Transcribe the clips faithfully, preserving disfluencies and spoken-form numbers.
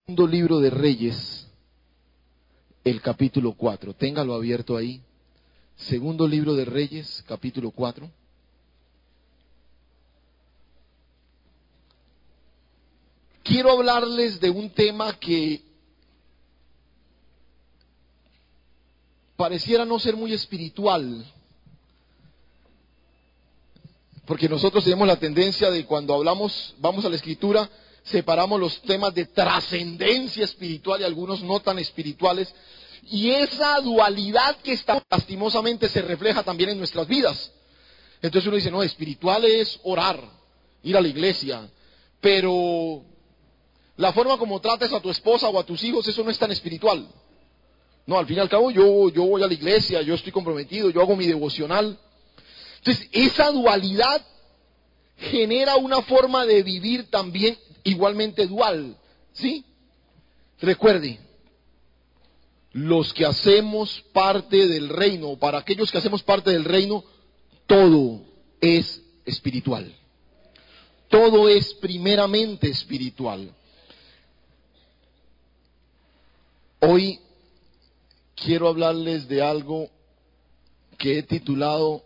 Segundo libro de Reyes, el capítulo cuatro. Téngalo abierto ahí. Segundo libro de Reyes, capítulo cuatro. Quiero hablarles de un tema que pareciera no ser muy espiritual, porque nosotros tenemos la tendencia de cuando hablamos, vamos a la Escritura, separamos los temas de trascendencia espiritual y algunos no tan espirituales, y esa dualidad que está lastimosamente se refleja también en nuestras vidas. Entonces uno dice, no, espiritual es orar, ir a la iglesia, pero la forma como trates a tu esposa o a tus hijos, eso no es tan espiritual. No, al fin y al cabo yo, yo voy a la iglesia, yo estoy comprometido, yo hago mi devocional. Entonces esa dualidad genera una forma de vivir también igualmente dual, ¿sí? Recuerde, los que hacemos parte del reino, para aquellos que hacemos parte del reino, todo es espiritual. Todo es primeramente espiritual. Hoy quiero hablarles de algo que he titulado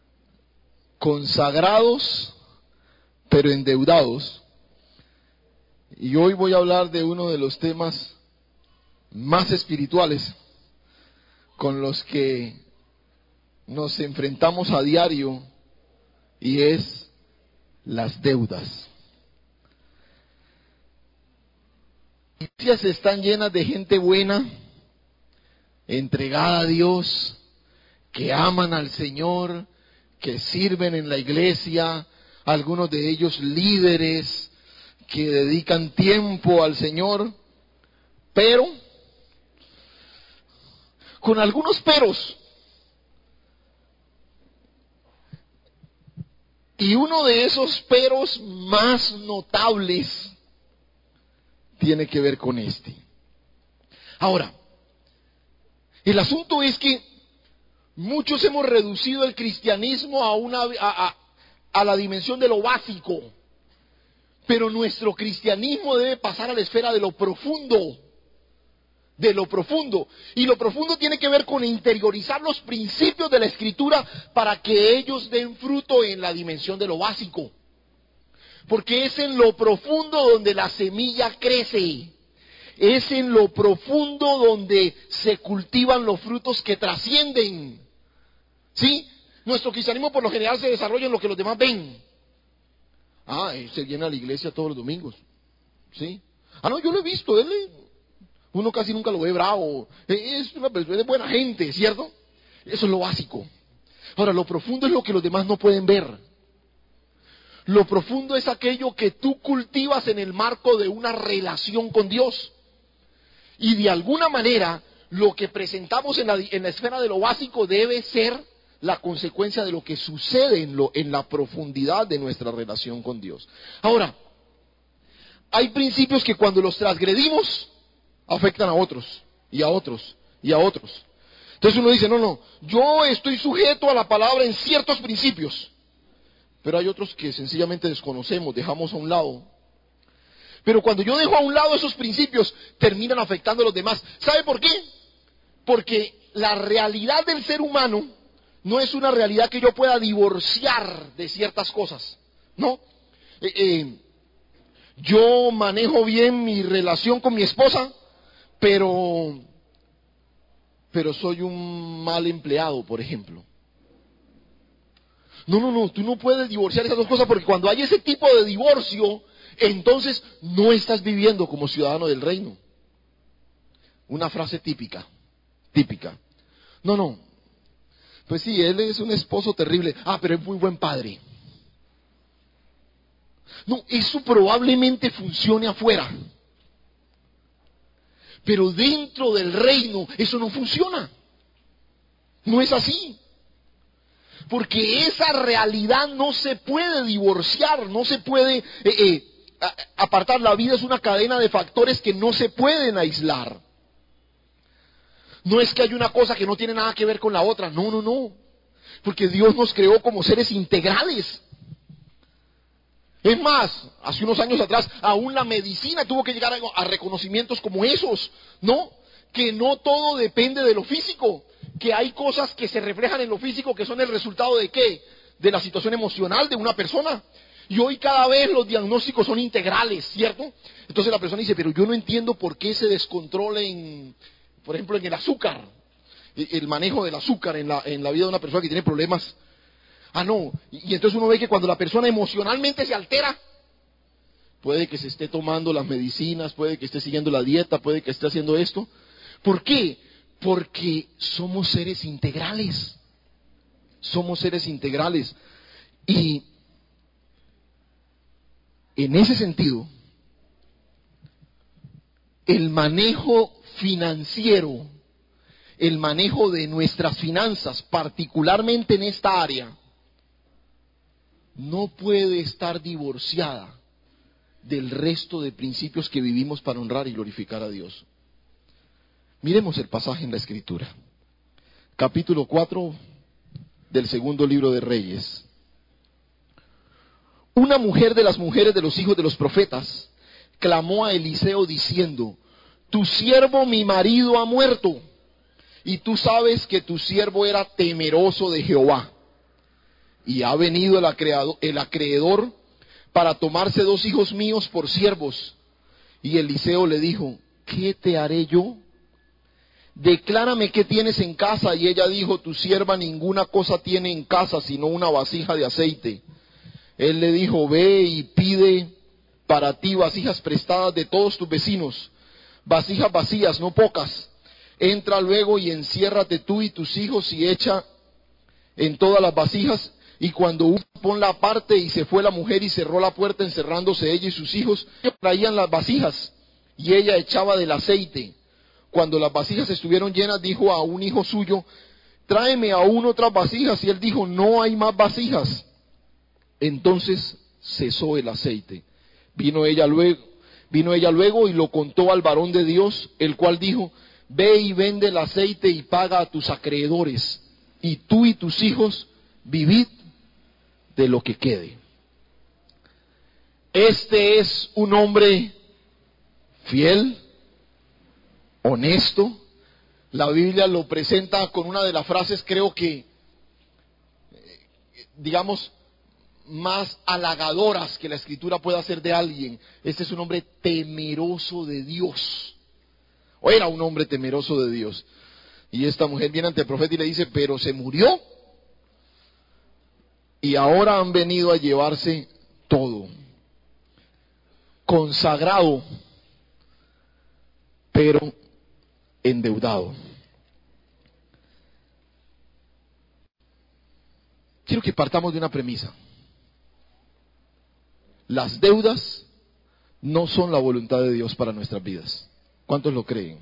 Consagrados pero endeudados. Y hoy voy a hablar de uno de los temas más espirituales con los que nos enfrentamos a diario, y es las deudas. Las iglesias están llenas de gente buena, entregada a Dios, que aman al Señor, que sirven en la iglesia, algunos de ellos líderes que dedican tiempo al Señor, pero con algunos peros. Y uno de esos peros más notables tiene que ver con este. Ahora, el asunto es que muchos hemos reducido el cristianismo a una a, a, a la dimensión de lo básico, pero nuestro cristianismo debe pasar a la esfera de lo profundo, de lo profundo, y lo profundo tiene que ver con interiorizar los principios de la Escritura para que ellos den fruto en la dimensión de lo básico, porque es en lo profundo donde la semilla crece. Es en lo profundo donde se cultivan los frutos que trascienden. ¿Sí? Nuestro cristianismo por lo general se desarrolla en lo que los demás ven. Ah, él se viene a la iglesia todos los domingos. ¿Sí? Ah, no, yo lo he visto. Él, uno casi nunca lo ve bravo. Es una persona de buena gente, ¿cierto? Eso es lo básico. Ahora, lo profundo es lo que los demás no pueden ver. Lo profundo es aquello que tú cultivas en el marco de una relación con Dios. Y de alguna manera, lo que presentamos en la, en la esfera de lo básico debe ser la consecuencia de lo que sucede en, lo, en la profundidad de nuestra relación con Dios. Ahora, hay principios que cuando los transgredimos, afectan a otros, y a otros, y a otros. Entonces uno dice, no, no, yo estoy sujeto a la palabra en ciertos principios, pero hay otros que sencillamente desconocemos, dejamos a un lado. Pero cuando yo dejo a un lado esos principios, terminan afectando a los demás. ¿Sabe por qué? Porque la realidad del ser humano no es una realidad que yo pueda divorciar de ciertas cosas, ¿no? Eh, eh, yo manejo bien mi relación con mi esposa, pero, pero soy un mal empleado, por ejemplo. No, no, no, tú no puedes divorciar esas dos cosas, porque cuando hay ese tipo de divorcio, entonces no estás viviendo como ciudadano del reino. Una frase típica, típica. No, no, pues sí, él es un esposo terrible. Ah, pero es muy buen padre. No, eso probablemente funcione afuera, pero dentro del reino eso no funciona. No es así. Porque esa realidad no se puede divorciar, no se puede eh, eh, apartar. La vida es una cadena de factores que no se pueden aislar. No es que hay una cosa que no tiene nada que ver con la otra, no, no, no. Porque Dios nos creó como seres integrales. Es más, hace unos años atrás, aún la medicina tuvo que llegar a, a reconocimientos como esos, ¿no? Que no todo depende de lo físico, que hay cosas que se reflejan en lo físico que son el resultado de ¿qué? De la situación emocional de una persona. Y hoy cada vez los diagnósticos son integrales, ¿cierto? Entonces la persona dice, pero yo no entiendo por qué se descontrola en, por ejemplo, en el azúcar, el manejo del azúcar en la, en la vida de una persona que tiene problemas. Ah, no. Y, y entonces uno ve que cuando la persona emocionalmente se altera, puede que se esté tomando las medicinas, puede que esté siguiendo la dieta, puede que esté haciendo esto. ¿Por qué? Porque somos seres integrales. Somos seres integrales. Y en ese sentido, el manejo financiero, el manejo de nuestras finanzas, particularmente en esta área, no puede estar divorciada del resto de principios que vivimos para honrar y glorificar a Dios. Miremos el pasaje en la Escritura. Capítulo cuatro del segundo libro de Reyes. Una mujer de las mujeres de los hijos de los profetas clamó a Eliseo diciendo, tu siervo mi marido ha muerto, y tú sabes que tu siervo era temeroso de Jehová. Y ha venido el acreedor, el acreedor para tomarse dos hijos míos por siervos. Y Eliseo le dijo, ¿qué te haré yo? Declárame qué tienes en casa. Y ella dijo, tu sierva ninguna cosa tiene en casa, sino una vasija de aceite. Él le dijo, ve y pide para ti vasijas prestadas de todos tus vecinos, vasijas vacías, no pocas. Entra luego y enciérrate tú y tus hijos y echa en todas las vasijas. Y cuando hubo, ponla aparte, y se fue la mujer y cerró la puerta, encerrándose ella y sus hijos. Traían las vasijas y ella echaba del aceite. Cuando las vasijas estuvieron llenas, dijo a un hijo suyo, tráeme aún otras vasijas. Y él dijo, no hay más vasijas. Entonces cesó el aceite. Vino ella luego, vino ella luego y lo contó al varón de Dios, el cual dijo, ve y vende el aceite y paga a tus acreedores, y tú y tus hijos vivid de lo que quede. Este es un hombre fiel, honesto. La Biblia lo presenta con una de las frases, creo que, digamos, más halagadoras que la Escritura pueda hacer de alguien. Este es un hombre temeroso de Dios. O era un hombre temeroso de Dios. Y esta mujer viene ante el profeta y le dice, pero se murió. Y ahora han venido a llevarse todo. Consagrado, pero endeudado. Quiero que partamos de una premisa. Las deudas no son la voluntad de Dios para nuestras vidas. ¿Cuántos lo creen?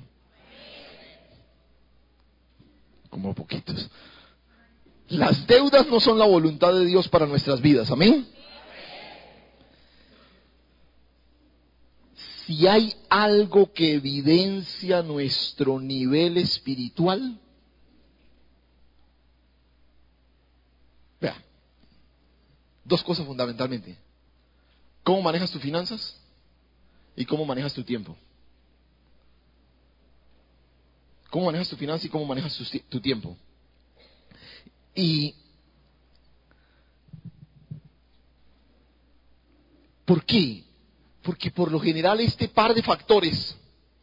Como poquitos. Las deudas no son la voluntad de Dios para nuestras vidas. ¿Amén? Si hay algo que evidencia nuestro nivel espiritual, vea, dos cosas fundamentalmente. ¿Cómo manejas tus finanzas? ¿Y cómo manejas tu tiempo? ¿Cómo manejas tu finanza y cómo manejas tu, tu tiempo? Y ¿por qué? Porque por lo general este par de factores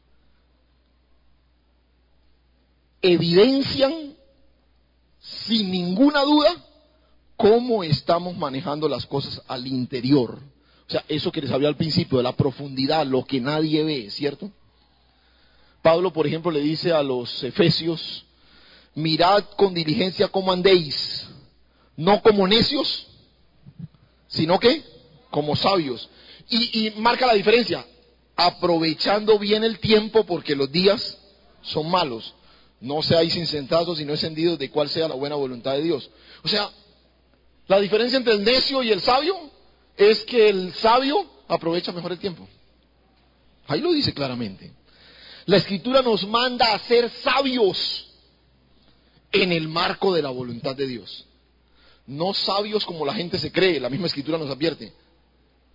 evidencian sin ninguna duda cómo estamos manejando las cosas al interior. O sea, eso que les hablé al principio, de la profundidad, lo que nadie ve, ¿cierto? Pablo, por ejemplo, le dice a los efesios, mirad con diligencia cómo andéis, no como necios, sino que como sabios. Y, y marca la diferencia, aprovechando bien el tiempo porque los días son malos. No seáis insensatos y no encendidos de cuál sea la buena voluntad de Dios. O sea, la diferencia entre el necio y el sabio es que el sabio aprovecha mejor el tiempo. Ahí lo dice claramente. La Escritura nos manda a ser sabios en el marco de la voluntad de Dios. No sabios como la gente se cree, la misma Escritura nos advierte.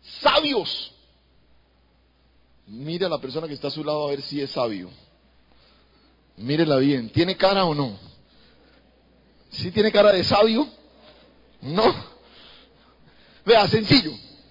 sabios. Mire a la persona que está a su lado a ver si es sabio. Mírela bien. ¿Tiene cara o no? ¿Sí tiene cara de sabio? No. Vea, sencillo.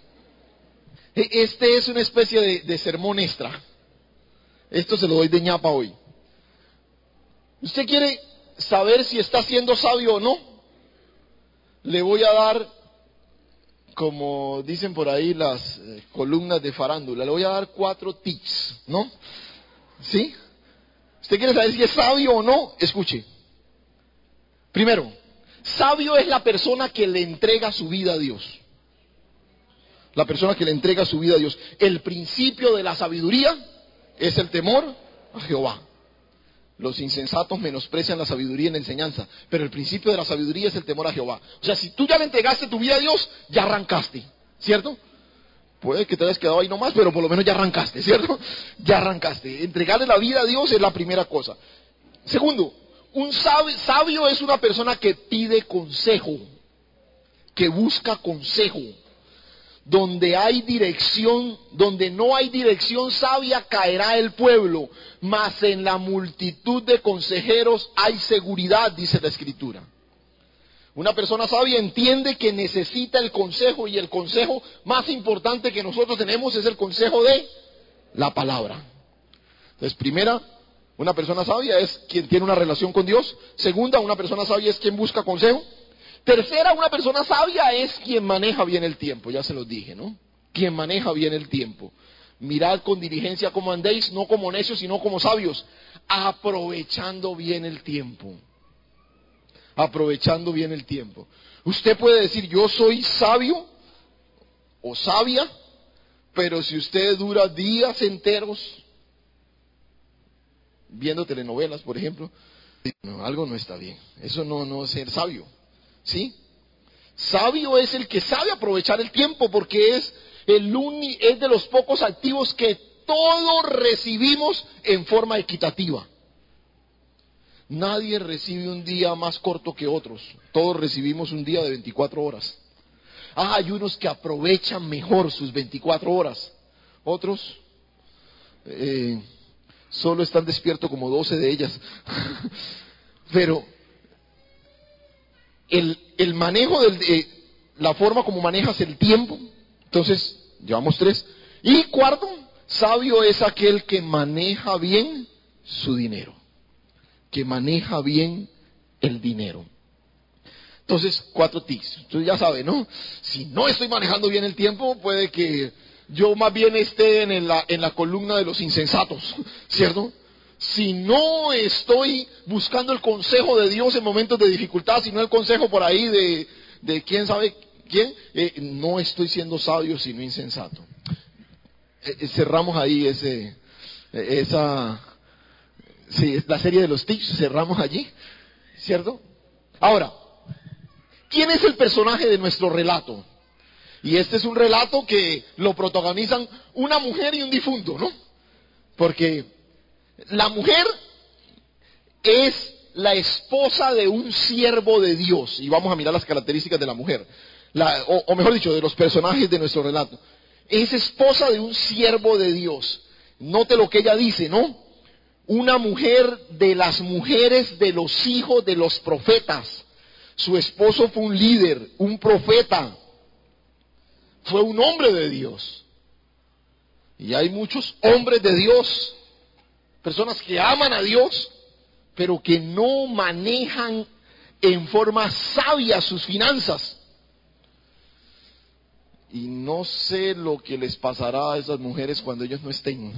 Este es una especie de, de sermón extra. Esto se lo doy de ñapa hoy. ¿Usted quiere saber si está siendo sabio o no? Le voy a dar, como dicen por ahí las eh, columnas de farándula, le voy a dar cuatro tips, ¿no? ¿Sí? ¿Usted quiere saber si es sabio o no? Escuche. Primero, sabio es la persona que le entrega su vida a Dios. La persona que le entrega su vida a Dios. El principio de la sabiduría es el temor a Jehová. Los insensatos menosprecian la sabiduría en la enseñanza, pero el principio de la sabiduría es el temor a Jehová. O sea, si tú ya le entregaste tu vida a Dios, ya arrancaste, ¿cierto? Puede que te hayas quedado ahí nomás, pero por lo menos ya arrancaste, ¿cierto? Ya arrancaste. Entregarle la vida a Dios es la primera cosa. Segundo, un sabio, sabio es una persona que pide consejo, que busca consejo. Donde hay dirección, donde no hay dirección sabia, caerá el pueblo, mas en la multitud de consejeros hay seguridad, dice la Escritura. Una persona sabia entiende que necesita el consejo, y el consejo más importante que nosotros tenemos es el consejo de la palabra. Entonces, primera, una persona sabia es quien tiene una relación con Dios. Segunda, una persona sabia es quien busca consejo. Tercera, una persona sabia es quien maneja bien el tiempo, ya se los dije, ¿no? Quien maneja bien el tiempo. Mirad con diligencia cómo andéis, no como necios, sino como sabios, aprovechando bien el tiempo. Aprovechando bien el tiempo. Usted puede decir, yo soy sabio o sabia, pero si usted dura días enteros viendo telenovelas, por ejemplo, no, algo no está bien. Eso no, no es ser sabio. ¿Sí? Sabio es el que sabe aprovechar el tiempo, porque es el uni, es de los pocos activos que todos recibimos en forma equitativa. Nadie recibe un día más corto que otros. Todos recibimos un día de veinticuatro horas. Ah, hay unos que aprovechan mejor sus veinticuatro horas. Otros eh, solo están despiertos como doce de ellas. Pero El, el manejo, del, eh, la forma como manejas el tiempo, entonces, llevamos tres. Y cuarto, sabio es aquel que maneja bien su dinero, que maneja bien el dinero. Entonces, cuatro tips. Entonces ya sabe, ¿no? Si no estoy manejando bien el tiempo, puede que yo más bien esté en la, en la columna de los insensatos, ¿cierto? Si no estoy buscando el consejo de Dios en momentos de dificultad, sino el consejo por ahí de, de quién sabe quién, eh, no estoy siendo sabio, sino insensato. Eh, eh, cerramos ahí ese, eh, esa, sí, la serie de los tips, cerramos allí, ¿cierto? Ahora, ¿quién es el personaje de nuestro relato? Y este es un relato que lo protagonizan una mujer y un difunto, ¿no? Porque la mujer es la esposa de un siervo de Dios. Y vamos a mirar las características de la mujer. La, o, o mejor dicho, de los personajes de nuestro relato. Es esposa de un siervo de Dios. Note lo que ella dice, ¿no? Una mujer de las mujeres de los hijos de los profetas. Su esposo fue un líder, un profeta. Fue un hombre de Dios. Y hay muchos hombres de Dios, personas que aman a Dios, pero que no manejan en forma sabia sus finanzas. Y no sé lo que les pasará a esas mujeres cuando ellos no estén.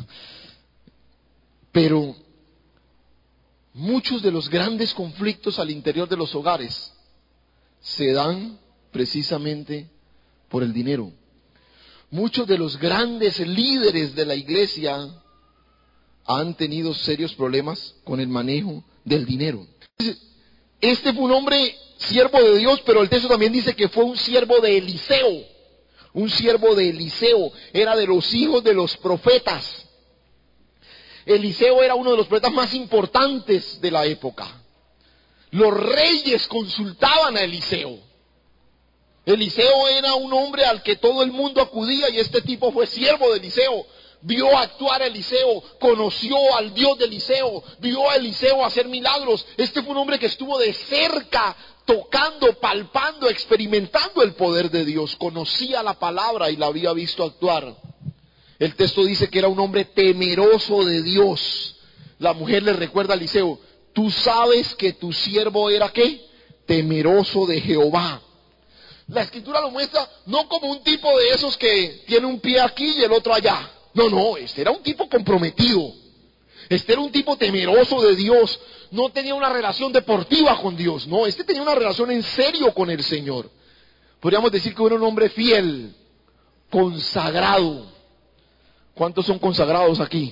Pero muchos de los grandes conflictos al interior de los hogares se dan precisamente por el dinero. Muchos de los grandes líderes de la iglesia han tenido serios problemas con el manejo del dinero. Este fue un hombre siervo de Dios, pero el texto también dice que fue un siervo de Eliseo. Un siervo de Eliseo, era de los hijos de los profetas. Eliseo era uno de los profetas más importantes de la época. Los reyes consultaban a Eliseo. Eliseo era un hombre al que todo el mundo acudía y este tipo fue siervo de Eliseo. Vio actuar a Eliseo, conoció al Dios de Eliseo, vio a Eliseo hacer milagros. Este fue un hombre que estuvo de cerca, tocando, palpando, experimentando el poder de Dios. Conocía la palabra y la había visto actuar. El texto dice que era un hombre temeroso de Dios. La mujer le recuerda a Eliseo, tú sabes que tu siervo era ¿qué? Temeroso de Jehová. La escritura lo muestra no como un tipo de esos que tiene un pie aquí y el otro allá. No, no, este era un tipo comprometido. Este era un tipo temeroso de Dios. No tenía una relación deportiva con Dios. No, este tenía una relación en serio con el Señor. Podríamos decir que era un hombre fiel, consagrado. ¿Cuántos son consagrados aquí?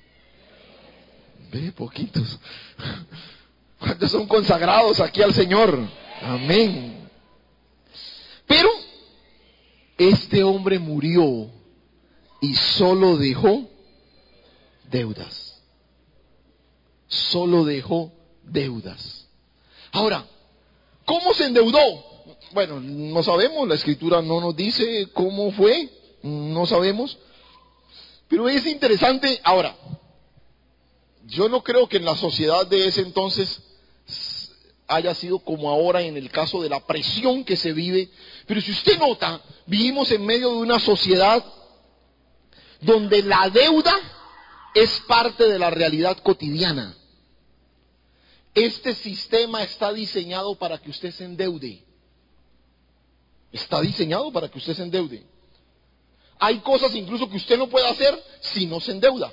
Ve, poquitos. ¿Cuántos son consagrados aquí al Señor? Amén. Pero este hombre murió y solo dejó deudas. Solo dejó deudas. Ahora, ¿cómo se endeudó? Bueno, no sabemos, la escritura no nos dice cómo fue, no sabemos. Pero es interesante. Ahora, yo no creo que en la sociedad de ese entonces haya sido como ahora en el caso de la presión que se vive. Pero si usted nota, vivimos en medio de una sociedad donde la deuda es parte de la realidad cotidiana. Este sistema está diseñado para que usted se endeude. Está diseñado para que usted se endeude. Hay cosas incluso que usted no puede hacer si no se endeuda.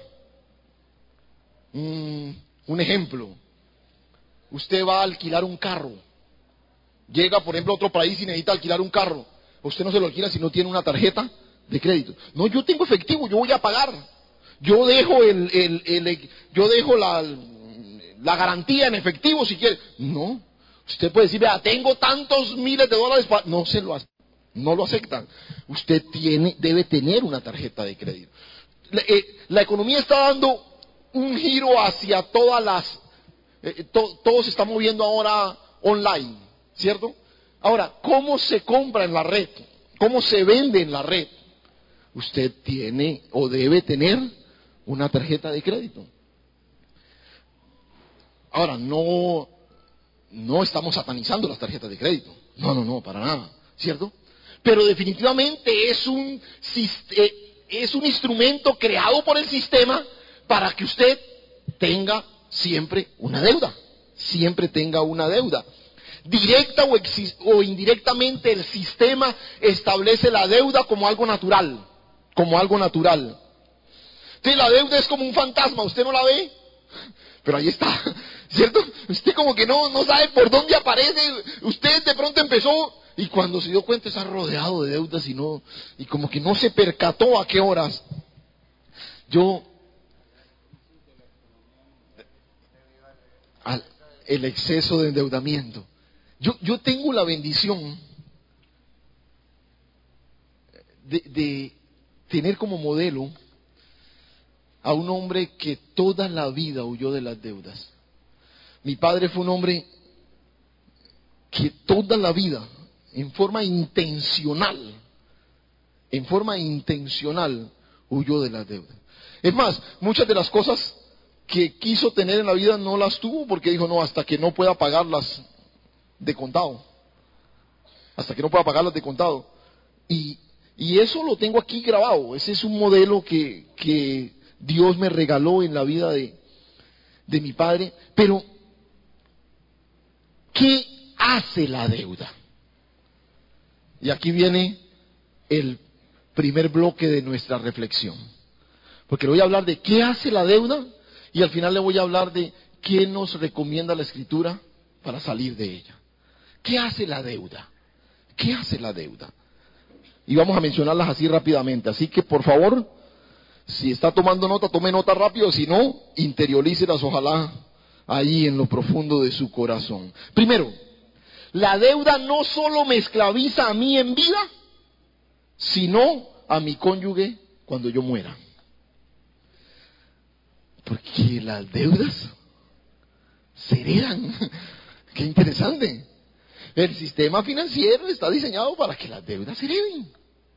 Mm, un ejemplo. Usted va a alquilar un carro. Llega, por ejemplo, a otro país y necesita alquilar un carro. Usted no se lo alquila si no tiene una tarjeta de crédito. No, yo tengo efectivo, yo voy a pagar. Yo dejo el, el, el yo dejo la, la garantía en efectivo si quiere. No. Usted puede decir, vea, tengo tantos miles de dólares para... No se lo aceptan. No lo aceptan. Usted tiene, debe tener una tarjeta de crédito. La, eh, la economía está dando un giro hacia todas las... Eh, to, todo se está moviendo ahora online, ¿cierto? Ahora, ¿cómo se compra en la red? ¿Cómo se vende en la red? Usted tiene o debe tener una tarjeta de crédito. Ahora, no, no estamos satanizando las tarjetas de crédito. No, no, no, para nada, ¿cierto? Pero definitivamente es un, es un instrumento creado por el sistema para que usted tenga siempre una deuda. Siempre tenga una deuda. Directa o, exi- o indirectamente el sistema establece la deuda como algo natural. Como algo natural. Entonces la deuda es como un fantasma, usted no la ve, pero ahí está, ¿cierto? Usted como que no, no sabe por dónde aparece, usted de pronto empezó y cuando se dio cuenta está rodeado de deudas y no, y como que no se percató a qué horas. Yo, al, el exceso de endeudamiento. Yo, yo tengo la bendición de, de tener como modelo a un hombre que toda la vida huyó de las deudas. Mi padre fue un hombre que toda la vida, en forma intencional, en forma intencional, huyó de las deudas. Es más, muchas de las cosas que quiso tener en la vida no las tuvo porque dijo, no, hasta que no pueda pagarlas de contado. Hasta que no pueda pagarlas de contado. Y, y eso lo tengo aquí grabado. Ese es un modelo que, que Dios me regaló en la vida de, de mi padre. Pero, ¿qué hace la deuda? Y aquí viene el primer bloque de nuestra reflexión. Porque le voy a hablar de qué hace la deuda y al final le voy a hablar de qué nos recomienda la Escritura para salir de ella. ¿Qué hace la deuda? ¿Qué hace la deuda? Y vamos a mencionarlas así rápidamente. Así que por favor, si está tomando nota, tome nota rápido. Si no, interiorícelas ojalá ahí en lo profundo de su corazón. Primero, la deuda no solo me esclaviza a mí en vida, sino a mi cónyuge cuando yo muera. Porque las deudas se heredan. Qué interesante. El sistema financiero está diseñado para que las deudas se hereven.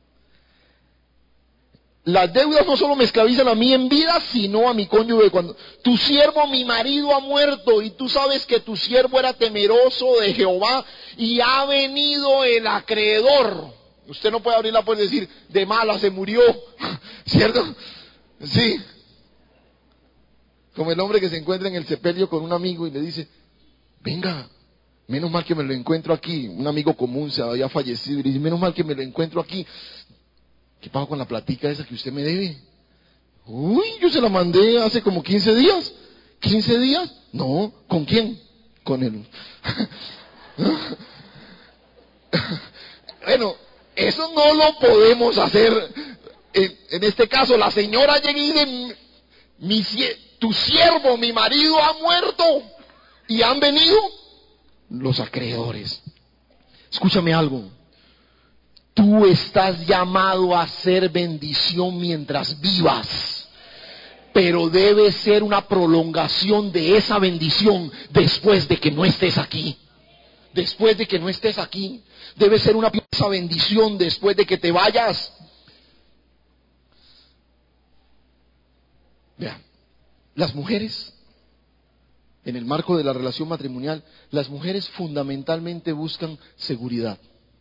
Las deudas no solo me esclavizan a mí en vida, sino a mi cónyuge. Cuando tu siervo, mi marido, ha muerto, y tú sabes que tu siervo era temeroso de Jehová, y ha venido el acreedor. Usted no puede abrir la puerta y decir, de mala se murió, ¿cierto? Sí. Como el hombre que se encuentra en el sepelio con un amigo y le dice, venga, menos mal que me lo encuentro aquí. Un amigo común se había fallecido y le dice, menos mal que me lo encuentro aquí. ¿Qué pasó con la platica esa que usted me debe? Uy, yo se la mandé hace como quince días. ¿quince días? No, ¿con quién? Con él. Bueno, eso no lo podemos hacer. En, en este caso, la señora llega y dice, mi, tu siervo, mi marido ha muerto, y han venido los acreedores. Escúchame algo. Tú estás llamado a ser bendición mientras vivas, pero debe ser una prolongación de esa bendición después de que no estés aquí. Después de que no estés aquí, debe ser una esa bendición después de que te vayas. Vean, las mujeres, en el marco de la relación matrimonial, las mujeres fundamentalmente buscan seguridad.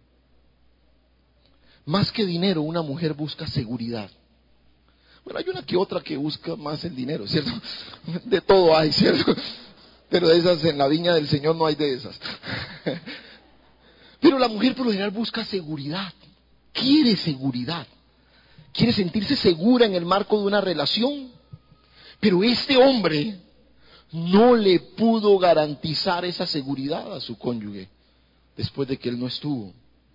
Más que dinero, una mujer busca seguridad. Bueno, hay una que otra que busca más el dinero, ¿cierto? De todo hay, ¿cierto? Pero de esas, en la viña del Señor no hay de esas. Pero la mujer por lo general busca seguridad. Quiere seguridad. Quiere sentirse segura en el marco de una relación. Pero este hombre no le pudo garantizar esa seguridad a su cónyuge después de que él no estuvo.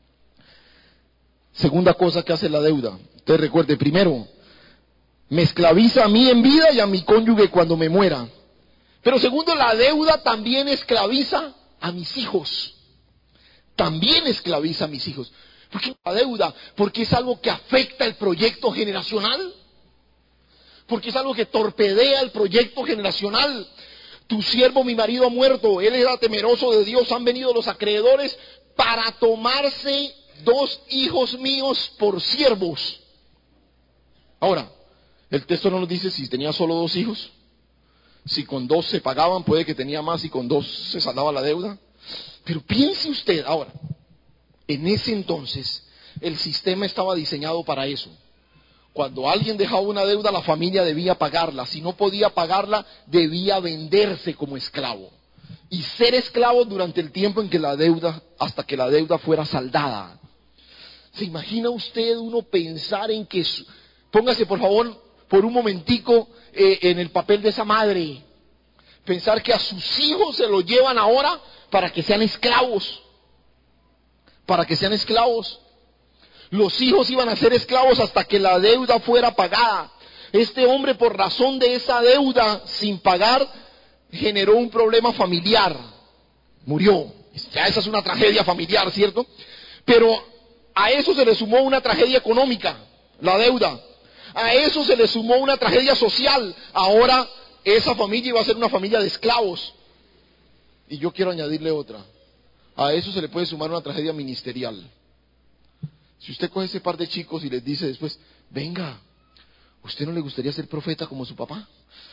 Segunda cosa que hace la deuda. Usted recuerde, primero, me esclaviza a mí en vida y a mi cónyuge cuando me muera. Pero segundo, la deuda también esclaviza a mis hijos. También esclaviza a mis hijos. ¿Por qué la deuda? Porque es algo que afecta el proyecto generacional. Porque es algo que torpedea el proyecto generacional. Tu siervo, mi marido, ha muerto. Él era temeroso de Dios. Han venido los acreedores para tomarse dos hijos míos por siervos. Ahora, el texto no nos dice si tenía solo dos hijos. Si con dos se pagaban, puede que tenía más y con dos se saldaba la deuda. Pero piense usted, ahora, en ese entonces, el sistema estaba diseñado para eso. Cuando alguien dejaba una deuda, la familia debía pagarla. Si no podía pagarla, debía venderse como esclavo. Y ser esclavo durante el tiempo en que la deuda, hasta que la deuda fuera saldada. ¿Se imagina usted uno pensar en que, su, póngase por favor por un momentico eh, en el papel de esa madre, pensar que a sus hijos se los llevan ahora para que sean esclavos, para que sean esclavos. Los hijos iban a ser esclavos hasta que la deuda fuera pagada. Este hombre, por razón de esa deuda sin pagar, generó un problema familiar. Murió. Ya esa es una tragedia familiar, ¿cierto? Pero a eso se le sumó una tragedia económica, la deuda. A eso se le sumó una tragedia social. Ahora esa familia iba a ser una familia de esclavos. Y yo quiero añadirle otra. A eso se le puede sumar una tragedia ministerial. Si usted coge ese par de chicos y les dice después, venga, ¿usted no le gustaría ser profeta como su papá?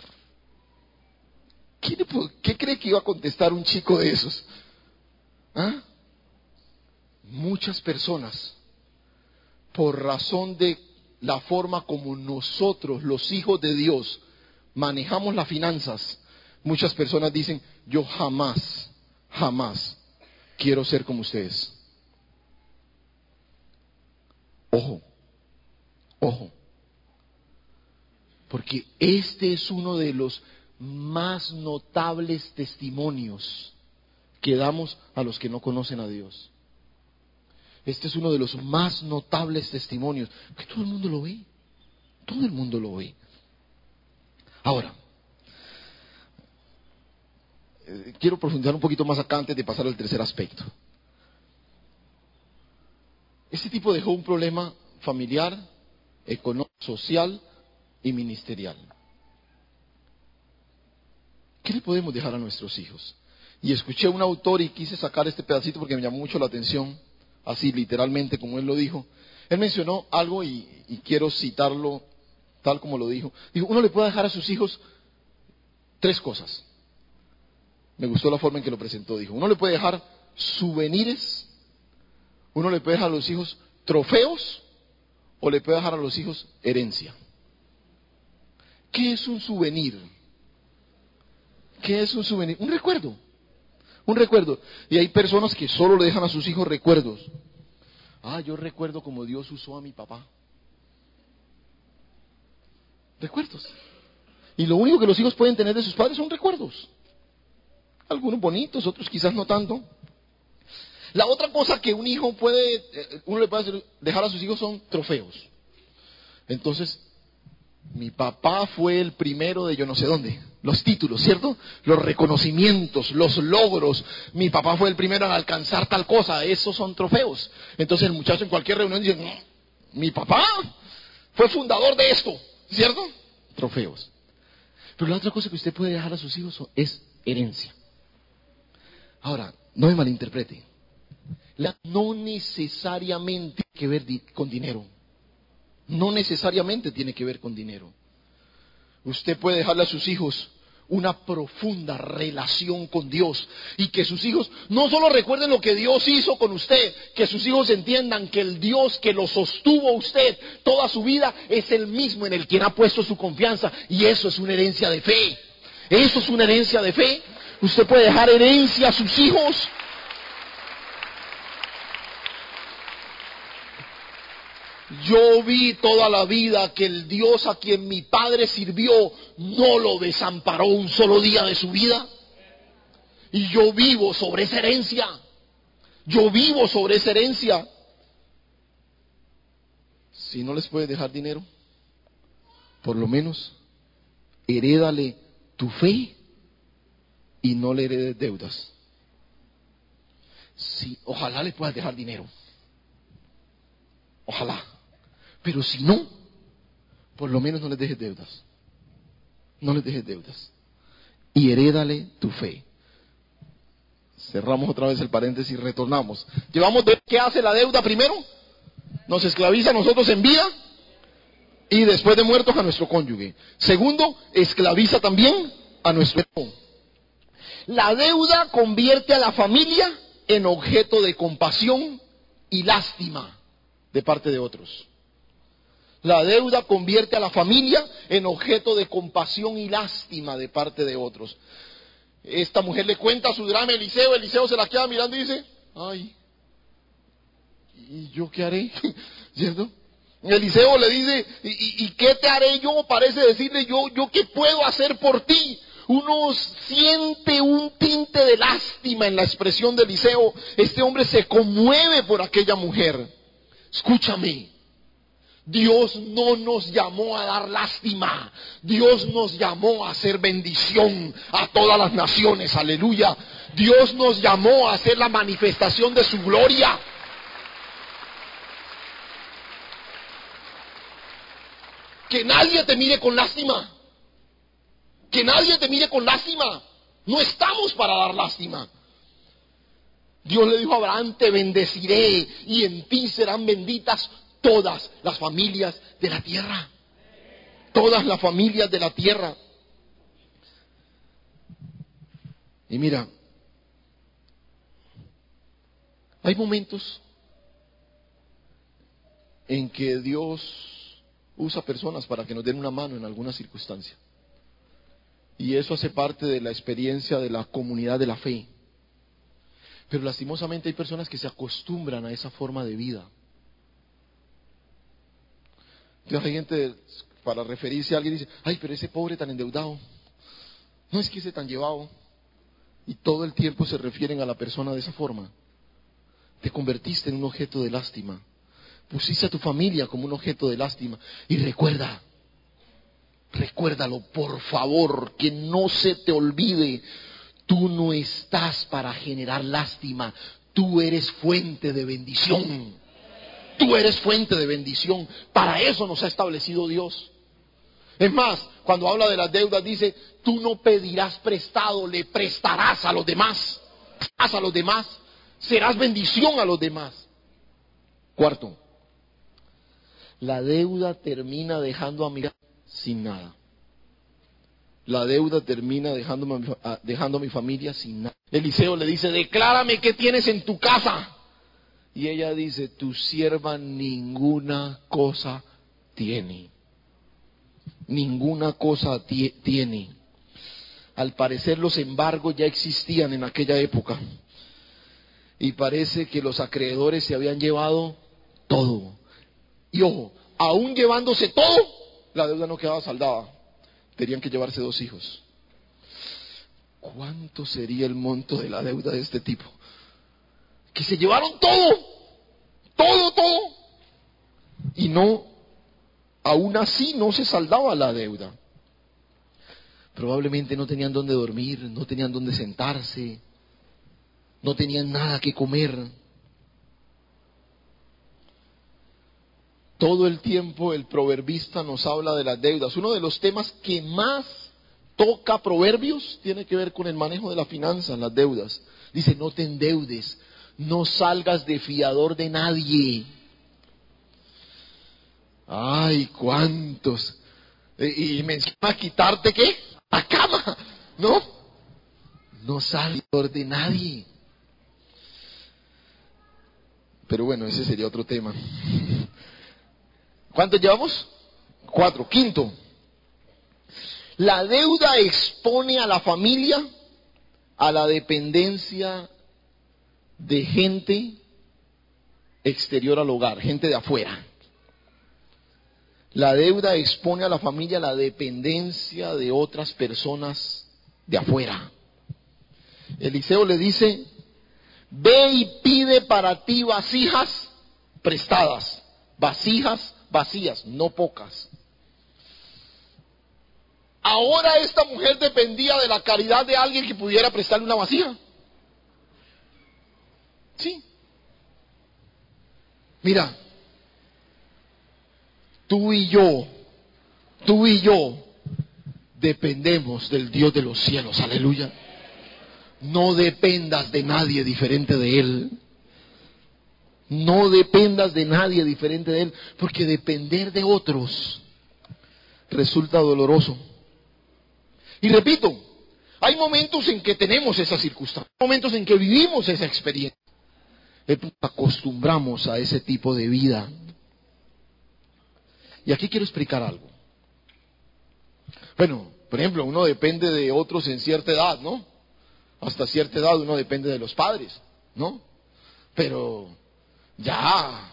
¿Qué, le, qué cree que iba a contestar un chico de esos? ¿Ah? Muchas personas, por razón de la forma como nosotros, los hijos de Dios, manejamos las finanzas, muchas personas dicen, yo jamás, jamás quiero ser como ustedes. Ojo, ojo, porque este es uno de los más notables testimonios que damos a los que no conocen a Dios. Este es uno de los más notables testimonios, que todo el mundo lo ve, todo el mundo lo ve. Ahora, eh, quiero profundizar un poquito más acá antes de pasar al tercer aspecto. Este tipo dejó un problema familiar, económico, social y ministerial. ¿Qué le podemos dejar a nuestros hijos? Y escuché a un autor y quise sacar este pedacito porque me llamó mucho la atención, así literalmente como él lo dijo. Él mencionó algo y, y quiero citarlo tal como lo dijo. Dijo, uno le puede dejar a sus hijos tres cosas. Me gustó la forma en que lo presentó. Dijo, uno le puede dejar souvenirs, uno le puede dejar a los hijos trofeos o le puede dejar a los hijos herencia. ¿Qué es un souvenir? ¿Qué es un souvenir? Un recuerdo. Un recuerdo. Y hay personas que solo le dejan a sus hijos recuerdos. Ah, yo recuerdo como Dios usó a mi papá. Recuerdos. Y lo único que los hijos pueden tener de sus padres son recuerdos. Algunos bonitos, otros quizás no tanto. La otra cosa que un hijo puede, uno le puede hacer, dejar a sus hijos son trofeos. Entonces, mi papá fue el primero de yo no sé dónde. Los títulos, ¿cierto? Los reconocimientos, los logros. Mi papá fue el primero en alcanzar tal cosa. Esos son trofeos. Entonces el muchacho en cualquier reunión dice, no, mi papá fue fundador de esto, ¿cierto? Trofeos. Pero la otra cosa que usted puede dejar a sus hijos es herencia. Ahora, no me malinterprete. La, no necesariamente tiene que ver di- con dinero. No necesariamente tiene que ver con dinero. Usted puede dejarle a sus hijos una profunda relación con Dios y que sus hijos no solo recuerden lo que Dios hizo con usted, que sus hijos entiendan que el Dios que lo sostuvo a usted toda su vida es el mismo en el quien ha puesto su confianza, y eso es una herencia de fe. Eso es una herencia de fe. Usted puede dejar herencia a sus hijos. Yo vi toda la vida que el Dios a quien mi padre sirvió no lo desamparó un solo día de su vida. Y yo vivo sobre esa herencia. Yo vivo sobre esa herencia. Si no les puedes dejar dinero, por lo menos herédale tu fe y no le heredes deudas. Sí, ojalá le puedas dejar dinero. Ojalá. Pero si no, por lo menos no les dejes deudas. No les dejes deudas. Y herédale tu fe. Cerramos otra vez el paréntesis y retornamos. Llevamos de qué hace la deuda primero. Nos esclaviza a nosotros en vida y después de muertos a nuestro cónyuge. Segundo, esclaviza también a nuestro hijo. La deuda convierte a la familia en objeto de compasión y lástima de parte de otros. La deuda convierte a la familia en objeto de compasión y lástima de parte de otros. Esta mujer le cuenta su drama a Eliseo, Eliseo se la queda mirando y dice, ay, ¿y yo qué haré? ¿Cierto? Eliseo le dice, ¿y, y, y qué te haré yo? Parece decirle, yo, yo qué puedo hacer por ti. Uno siente un tinte de lástima en la expresión de Eliseo. Este hombre se conmueve por aquella mujer. Escúchame. Dios no nos llamó a dar lástima. Dios nos llamó a hacer bendición a todas las naciones. Aleluya. Dios nos llamó a hacer la manifestación de su gloria. Que nadie te mire con lástima. Que nadie te mire con lástima. No estamos para dar lástima. Dios le dijo a Abraham, te bendeciré y en ti serán benditas todas las familias de la tierra. Todas las familias de la tierra. Y mira, hay momentos en que Dios usa personas para que nos den una mano en alguna circunstancia. Y eso hace parte de la experiencia de la comunidad de la fe. Pero lastimosamente hay personas que se acostumbran a esa forma de vida. Entonces hay gente, para referirse a alguien, dice, ay, pero ese pobre tan endeudado, no es que ese tan llevado. Y todo el tiempo se refieren a la persona de esa forma. Te convertiste en un objeto de lástima. Pusiste a tu familia como un objeto de lástima. Y recuerda, recuérdalo por favor, que no se te olvide, tú no estás para generar lástima, tú eres fuente de bendición. Tú eres fuente de bendición. Para eso nos ha establecido Dios. Es más, cuando habla de las deudas dice, tú no pedirás prestado, le prestarás a los demás. Haz a los demás, serás bendición a los demás. Cuarto, la deuda termina dejando a mi sin nada. La deuda termina dejando, dejando a mi familia sin nada. Eliseo le dice, declárame qué tienes en tu casa. Y ella dice, tu sierva ninguna cosa tiene. Ninguna cosa tiene. Al parecer los embargos ya existían en aquella época. Y parece que los acreedores se habían llevado todo. Y ojo, aún llevándose todo, la deuda no quedaba saldada. Tenían que llevarse dos hijos. ¿Cuánto sería el monto de la deuda de este tipo? Que se llevaron todo, todo, todo. Y no, aún así no se saldaba la deuda. Probablemente no tenían dónde dormir, no tenían dónde sentarse, no tenían nada que comer. Todo el tiempo el proverbista nos habla de las deudas. Uno de los temas que más toca Proverbios tiene que ver con el manejo de las finanzas, las deudas. Dice, no te endeudes, no salgas de fiador de nadie. Ay, ¿cuántos? Y menciona quitarte, ¿qué? La cama, ¿no? No salgas de fiador de nadie. Pero bueno, ese sería otro tema. ¿Cuántos llevamos? Cuatro. Quinto, la deuda expone a la familia a la dependencia de gente exterior al hogar, gente de afuera. La deuda expone a la familia a la dependencia de otras personas de afuera. Eliseo le dice, ve y pide para ti vasijas prestadas, vasijas vacías, no pocas. Ahora esta mujer dependía de la caridad de alguien que pudiera prestarle una vasija. Sí. Mira, tú y yo, tú y yo dependemos del Dios de los cielos, aleluya. No dependas de nadie diferente de Él. No dependas de nadie diferente de Él, porque depender de otros resulta doloroso. Y repito, hay momentos en que tenemos esa circunstancia, momentos en que vivimos esa experiencia. Acostumbramos a ese tipo de vida. Y aquí quiero explicar algo. Bueno, por ejemplo, uno depende de otros en cierta edad, ¿no? Hasta cierta edad uno depende de los padres, ¿no? Pero ya,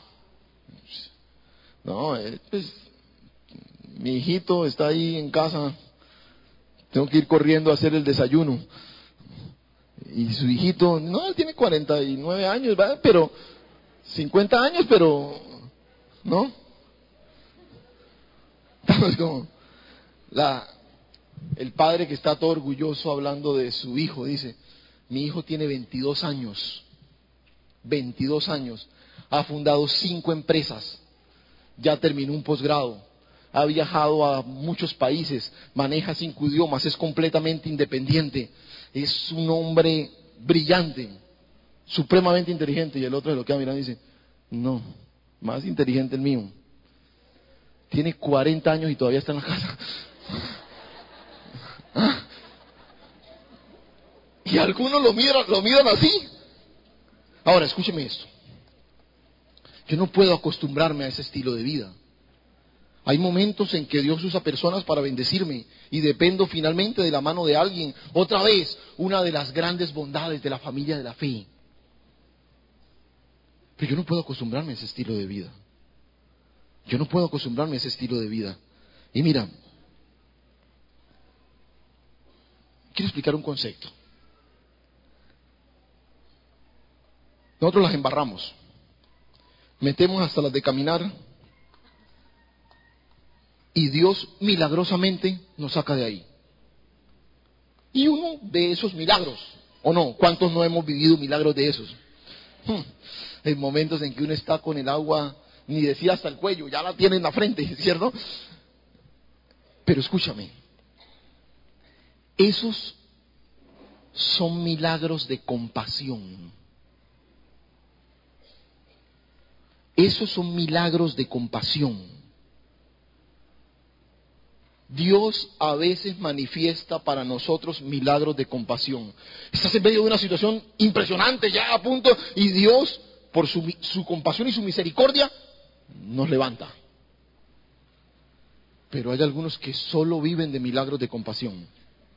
no, eh, pues, mi hijito está ahí en casa, tengo que ir corriendo a hacer el desayuno. Y su hijito, no, él tiene cuarenta y nueve años, ¿verdad? Pero, cincuenta años, pero, ¿no? Estamos como, la, el padre que está todo orgulloso hablando de su hijo, dice, mi hijo tiene veintidós años, veintidós años, ha fundado cinco empresas, ya terminó un posgrado, ha viajado a muchos países, maneja cinco idiomas, es completamente independiente, es un hombre brillante, supremamente inteligente. Y el otro se lo queda mirando y dice, no, más inteligente el mío, tiene cuarenta años y todavía está en la casa. ¿Ah? Y algunos lo miran, lo miran así. Ahora, escúcheme esto. Yo no puedo acostumbrarme a ese estilo de vida. Hay momentos en que Dios usa personas para bendecirme y dependo finalmente de la mano de alguien. Otra vez, una de las grandes bondades de la familia de la fe. Pero yo no puedo acostumbrarme a ese estilo de vida. Yo no puedo acostumbrarme a ese estilo de vida. Y mira, quiero explicar un concepto. Nosotros las embarramos. Metemos hasta las de caminar. Y Dios milagrosamente nos saca de ahí. Y uno de esos milagros, ¿o no? ¿Cuántos no hemos vivido milagros de esos? Hmm. En momentos en que uno está con el agua, ni decía hasta el cuello, ya la tiene en la frente, ¿cierto? Pero escúchame, esos son milagros de compasión. Esos son milagros de compasión. Dios a veces manifiesta para nosotros milagros de compasión. Estás en medio de una situación impresionante, ya a punto, y Dios, por su, su compasión y su misericordia, nos levanta. Pero hay algunos que solo viven de milagros de compasión.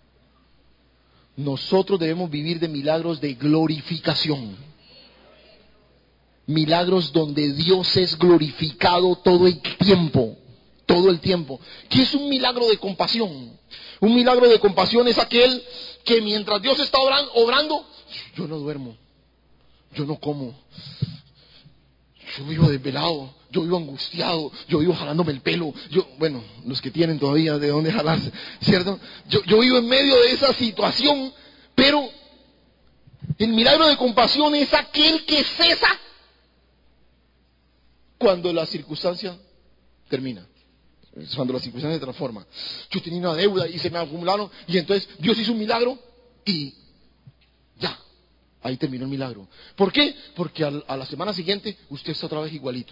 Nosotros debemos vivir de milagros de glorificación. Milagros donde Dios es glorificado todo el tiempo. Todo el tiempo. ¿Qué es un milagro de compasión? Un milagro de compasión es aquel que mientras Dios está obrando, yo no duermo, yo no como, yo vivo desvelado, yo vivo angustiado, yo vivo jalándome el pelo, yo, bueno, los que tienen todavía de dónde jalarse, ¿cierto? Yo, yo vivo en medio de esa situación, pero el milagro de compasión es aquel que cesa cuando la circunstancia termina. Cuando la circunstancia se transforma. Yo tenía una deuda y se me acumularon, y entonces Dios hizo un milagro y ya, ahí terminó el milagro. ¿Por qué? Porque a, a la semana siguiente usted está otra vez igualito.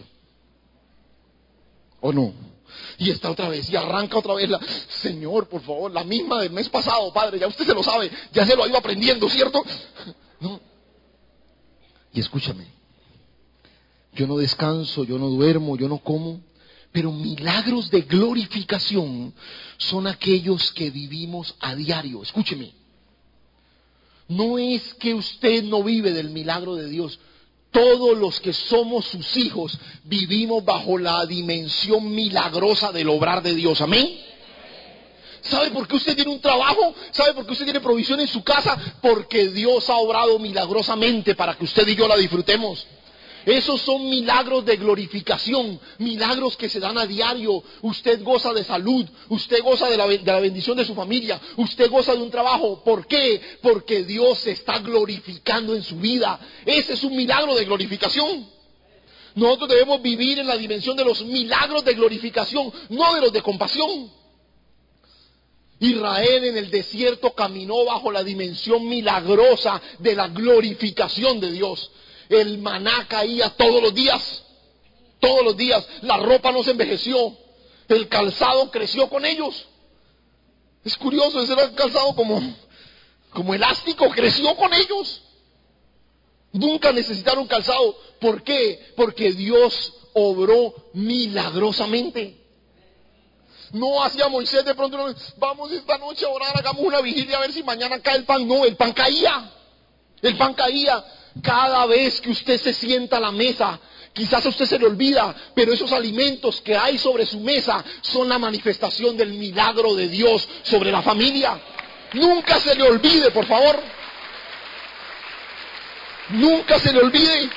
¿O no? Y está otra vez, y arranca otra vez la, Señor, por favor, la misma del mes pasado, Padre, ya usted se lo sabe, ya se lo ha ido aprendiendo, ¿cierto? No. Y escúchame, yo no descanso, yo no duermo, yo no como, pero milagros de glorificación son aquellos que vivimos a diario. Escúcheme, no es que usted no vive del milagro de Dios. Todos los que somos sus hijos vivimos bajo la dimensión milagrosa del obrar de Dios. Amén. ¿Sabe por qué usted tiene un trabajo? ¿Sabe por qué usted tiene provisión en su casa? Porque Dios ha obrado milagrosamente para que usted y yo la disfrutemos. Esos son milagros de glorificación, milagros que se dan a diario. Usted goza de salud, usted goza de la, de la bendición de su familia, usted goza de un trabajo. ¿Por qué? Porque Dios se está glorificando en su vida. Ese es un milagro de glorificación. Nosotros debemos vivir en la dimensión de los milagros de glorificación, no de los de compasión. Israel en el desierto caminó bajo la dimensión milagrosa de la glorificación de Dios. El maná caía todos los días, todos los días. La ropa no se envejeció, el calzado creció con ellos. Es curioso, ese era el calzado como, como elástico, creció con ellos. Nunca necesitaron calzado. ¿Por qué? Porque Dios obró milagrosamente. No hacía Moisés de pronto, vamos esta noche a orar, hagamos una vigilia a ver si mañana cae el pan. No, el pan caía, el pan caía. Cada vez que usted se sienta a la mesa, quizás a usted se le olvida, pero esos alimentos que hay sobre su mesa son la manifestación del milagro de Dios sobre la familia. Nunca se le olvide, por favor. Nunca se le olvide.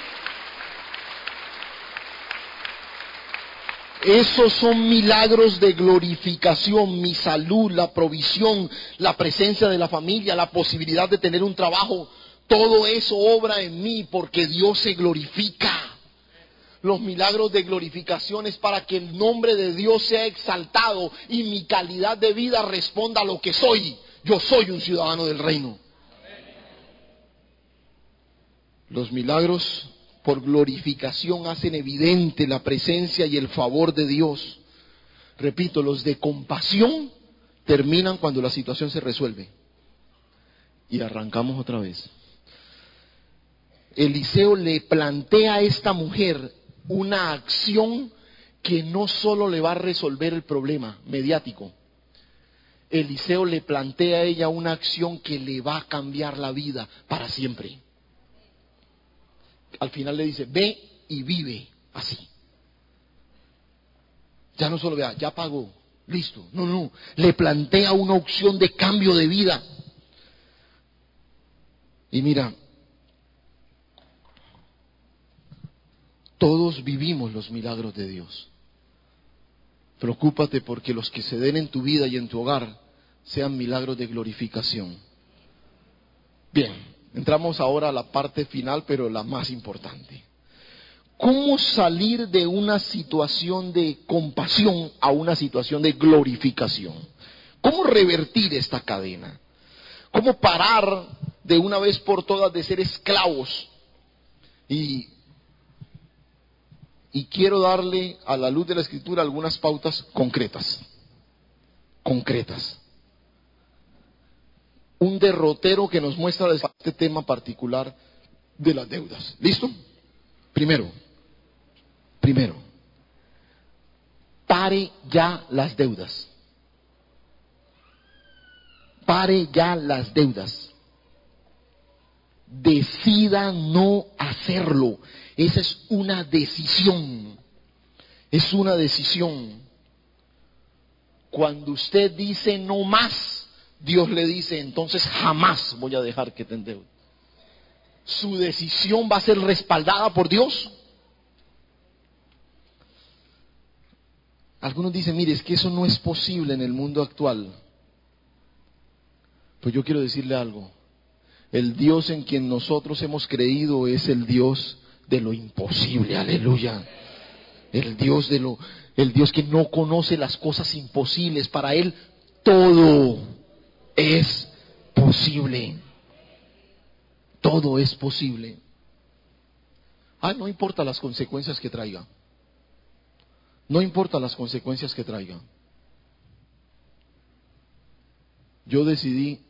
Esos son milagros de glorificación, mi salud, la provisión, la presencia de la familia, la posibilidad de tener un trabajo. Todo eso obra en mí porque Dios se glorifica. Los milagros de glorificación es para que el nombre de Dios sea exaltado y mi calidad de vida responda a lo que soy. Yo soy un ciudadano del reino. Los milagros por glorificación hacen evidente la presencia y el favor de Dios. Repito, los de compasión terminan cuando la situación se resuelve. Y arrancamos otra vez. Eliseo le plantea a esta mujer una acción que no solo le va a resolver el problema mediático. Eliseo le plantea a ella una acción que le va a cambiar la vida para siempre. Al final le dice, ve y vive así. Ya no solo vea, ya pagó, listo. No, no, le plantea una opción de cambio de vida. Y mira, todos vivimos los milagros de Dios. Preocúpate porque los que se den en tu vida y en tu hogar sean milagros de glorificación. Bien, entramos ahora a la parte final, pero la más importante. ¿Cómo salir de una situación de compasión a una situación de glorificación? ¿Cómo revertir esta cadena? ¿Cómo parar de una vez por todas de ser esclavos? Y, y quiero darle a la luz de la Escritura algunas pautas concretas. Concretas. Un derrotero que nos muestra este tema particular de las deudas. ¿Listo? Primero, primero, pare ya las deudas. Pare ya las deudas. Decida no hacerlo. Esa es una decisión. Es una decisión. Cuando usted dice no más, Dios le dice, entonces jamás voy a dejar que te endeudes. Su decisión va a ser respaldada por Dios. Algunos dicen, mire, es que eso no es posible en el mundo actual. Pues yo quiero decirle algo. El Dios en quien nosotros hemos creído es el Dios de lo imposible, aleluya. El Dios de lo, el Dios que no conoce las cosas imposibles. Para Él todo es posible. Todo es posible. Ah, no importa las consecuencias que traiga. No importa las consecuencias que traiga. Yo decidí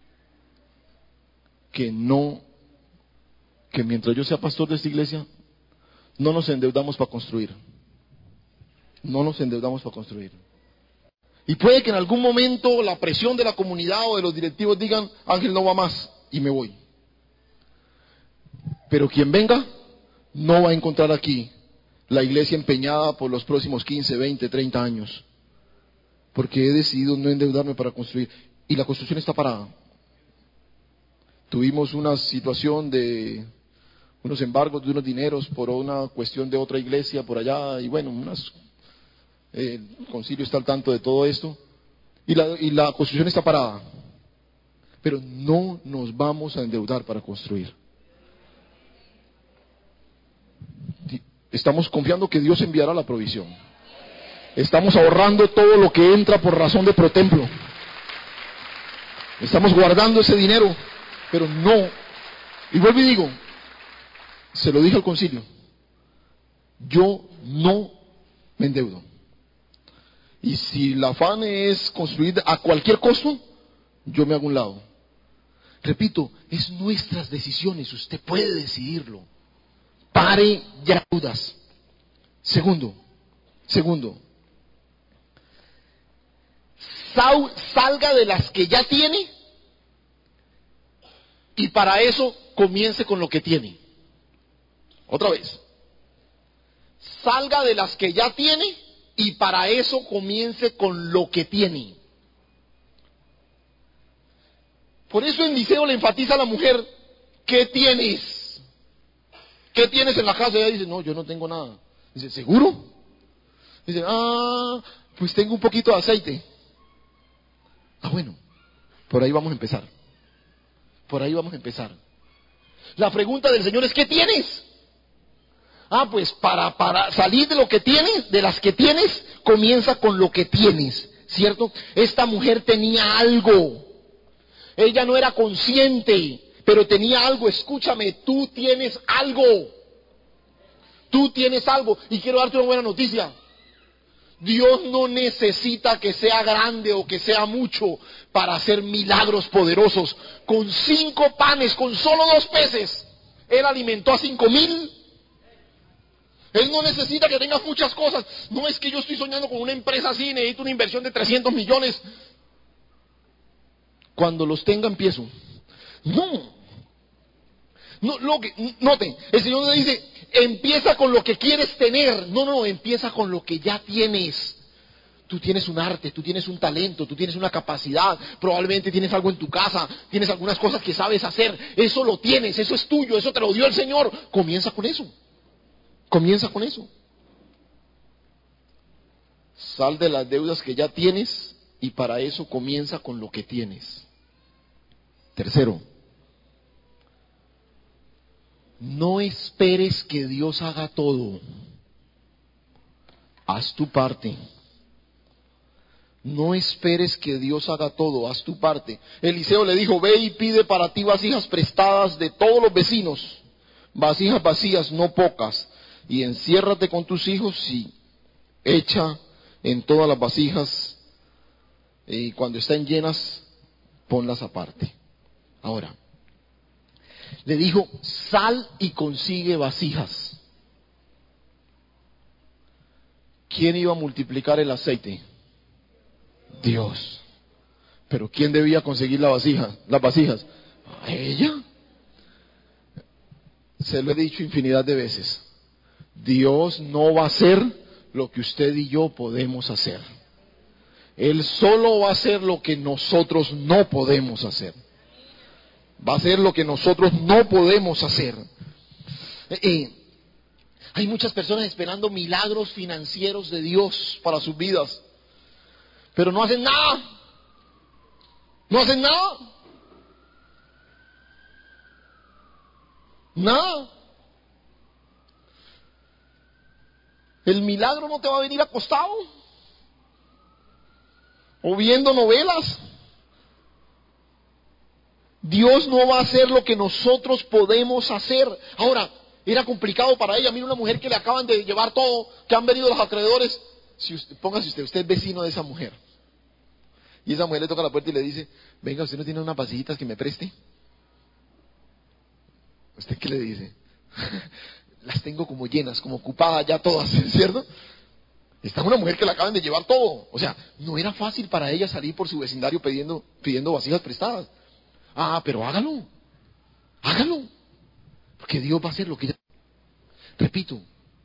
que no, que mientras yo sea pastor de esta iglesia, no nos endeudamos para construir. No nos endeudamos para construir. Y puede que en algún momento la presión de la comunidad o de los directivos digan, Ángel no va más, y me voy. Pero quien venga, no va a encontrar aquí la iglesia empeñada por los próximos quince, veinte, treinta años. Porque he decidido no endeudarme para construir. Y la construcción está parada. Tuvimos una situación de unos embargos de unos dineros por una cuestión de otra iglesia por allá. Y bueno, unas, eh, el concilio está al tanto de todo esto. Y la, y la construcción está parada. Pero no nos vamos a endeudar para construir. Estamos confiando que Dios enviará la provisión. Estamos ahorrando todo lo que entra por razón de protemplo. Estamos guardando ese dinero, pero no. Y vuelvo y digo, se lo dije al concilio, yo no me endeudo. Y si el afán es construir a cualquier costo, yo me hago un lado. Repito, es nuestras decisiones, usted puede decidirlo. Pare ya deudas. Segundo, segundo, sal, salga de las que ya tiene y para eso comience con lo que tiene. Otra vez, salga de las que ya tiene y para eso comience con lo que tiene. Por eso en Liceo le enfatiza a la mujer, ¿qué tienes? ¿Qué tienes en la casa? Y ella dice, no, yo no tengo nada. Dice, ¿seguro? Dice, ah, pues tengo un poquito de aceite. Ah, bueno, por ahí vamos a empezar. Por ahí vamos a empezar. La pregunta del Señor es, ¿qué tienes? Ah, pues para, para salir de lo que tienes, de las que tienes, comienza con lo que tienes, ¿cierto? Esta mujer tenía algo. Ella no era consciente, pero tenía algo. Escúchame, tú tienes algo. Tú tienes algo. Y quiero darte una buena noticia. Dios no necesita que sea grande o que sea mucho para hacer milagros poderosos. Con cinco panes, con solo dos peces, Él alimentó a cinco mil. Él no necesita que tengas muchas cosas. No es que yo estoy soñando con una empresa así, necesito una inversión de trescientos millones. Cuando los tenga empiezo. No. No, lo que, noten, el Señor le dice, empieza con lo que quieres tener. No, no, empieza con lo que ya tienes. Tú tienes un arte, tú tienes un talento, tú tienes una capacidad, probablemente tienes algo en tu casa, tienes algunas cosas que sabes hacer. Eso lo tienes, eso es tuyo, eso te lo dio el Señor. Comienza con eso. Comienza con eso. Sal de las deudas que ya tienes y para eso comienza con lo que tienes. Tercero, no esperes que Dios haga todo. Haz tu parte. No esperes que Dios haga todo, haz tu parte. Eliseo le dijo, ve y pide para ti vasijas prestadas de todos los vecinos, vasijas vacías, no pocas, y enciérrate con tus hijos y echa en todas las vasijas, y cuando estén llenas, ponlas aparte. Ahora, le dijo, sal y consigue vasijas. ¿Quién iba a multiplicar el aceite? Dios. Pero ¿quién debía conseguir la vasija, las vasijas? ¿A ella? Se lo he dicho infinidad de veces. Dios no va a hacer lo que usted y yo podemos hacer. Él solo va a hacer lo que nosotros no podemos hacer. Va a hacer lo que nosotros no podemos hacer. Eh, hay muchas personas esperando milagros financieros de Dios para sus vidas, pero no hacen nada. No hacen nada. Nada. El milagro no te va a venir acostado o viendo novelas. Dios no va a hacer lo que nosotros podemos hacer. Ahora, era complicado para ella. Mira, una mujer que le acaban de llevar todo, que han venido los acreedores. Si usted, póngase usted, usted es vecino de esa mujer. Y esa mujer le toca la puerta y le dice, venga, ¿usted no tiene unas vasijitas que me preste? ¿Usted qué le dice? Las tengo como llenas, como ocupadas ya todas, ¿cierto? Está una mujer que le acaban de llevar todo. O sea, no era fácil para ella salir por su vecindario pidiendo, pidiendo vasijas prestadas. Ah, pero hágalo. Hágalo. Porque Dios va a hacer lo que ella... Repito,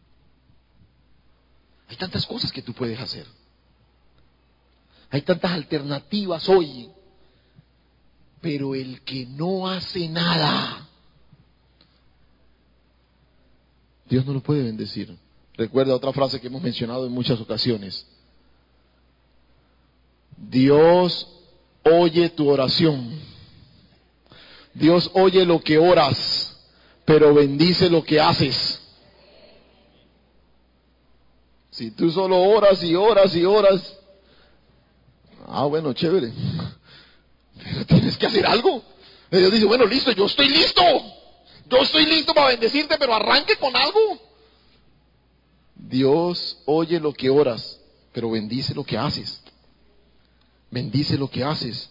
hay tantas cosas que tú puedes hacer. Hay tantas alternativas hoy. Pero el que no hace nada, Dios no lo puede bendecir. Recuerda otra frase que hemos mencionado en muchas ocasiones. Dios oye tu oración. Dios oye lo que oras, pero bendice lo que haces. Si tú solo oras y oras y oras, ah, bueno, chévere, pero tienes que hacer algo. Y Dios dice, bueno, listo, yo estoy listo. Yo estoy listo para bendecirte, pero arranque con algo. Dios oye lo que oras, pero bendice lo que haces. Bendice lo que haces.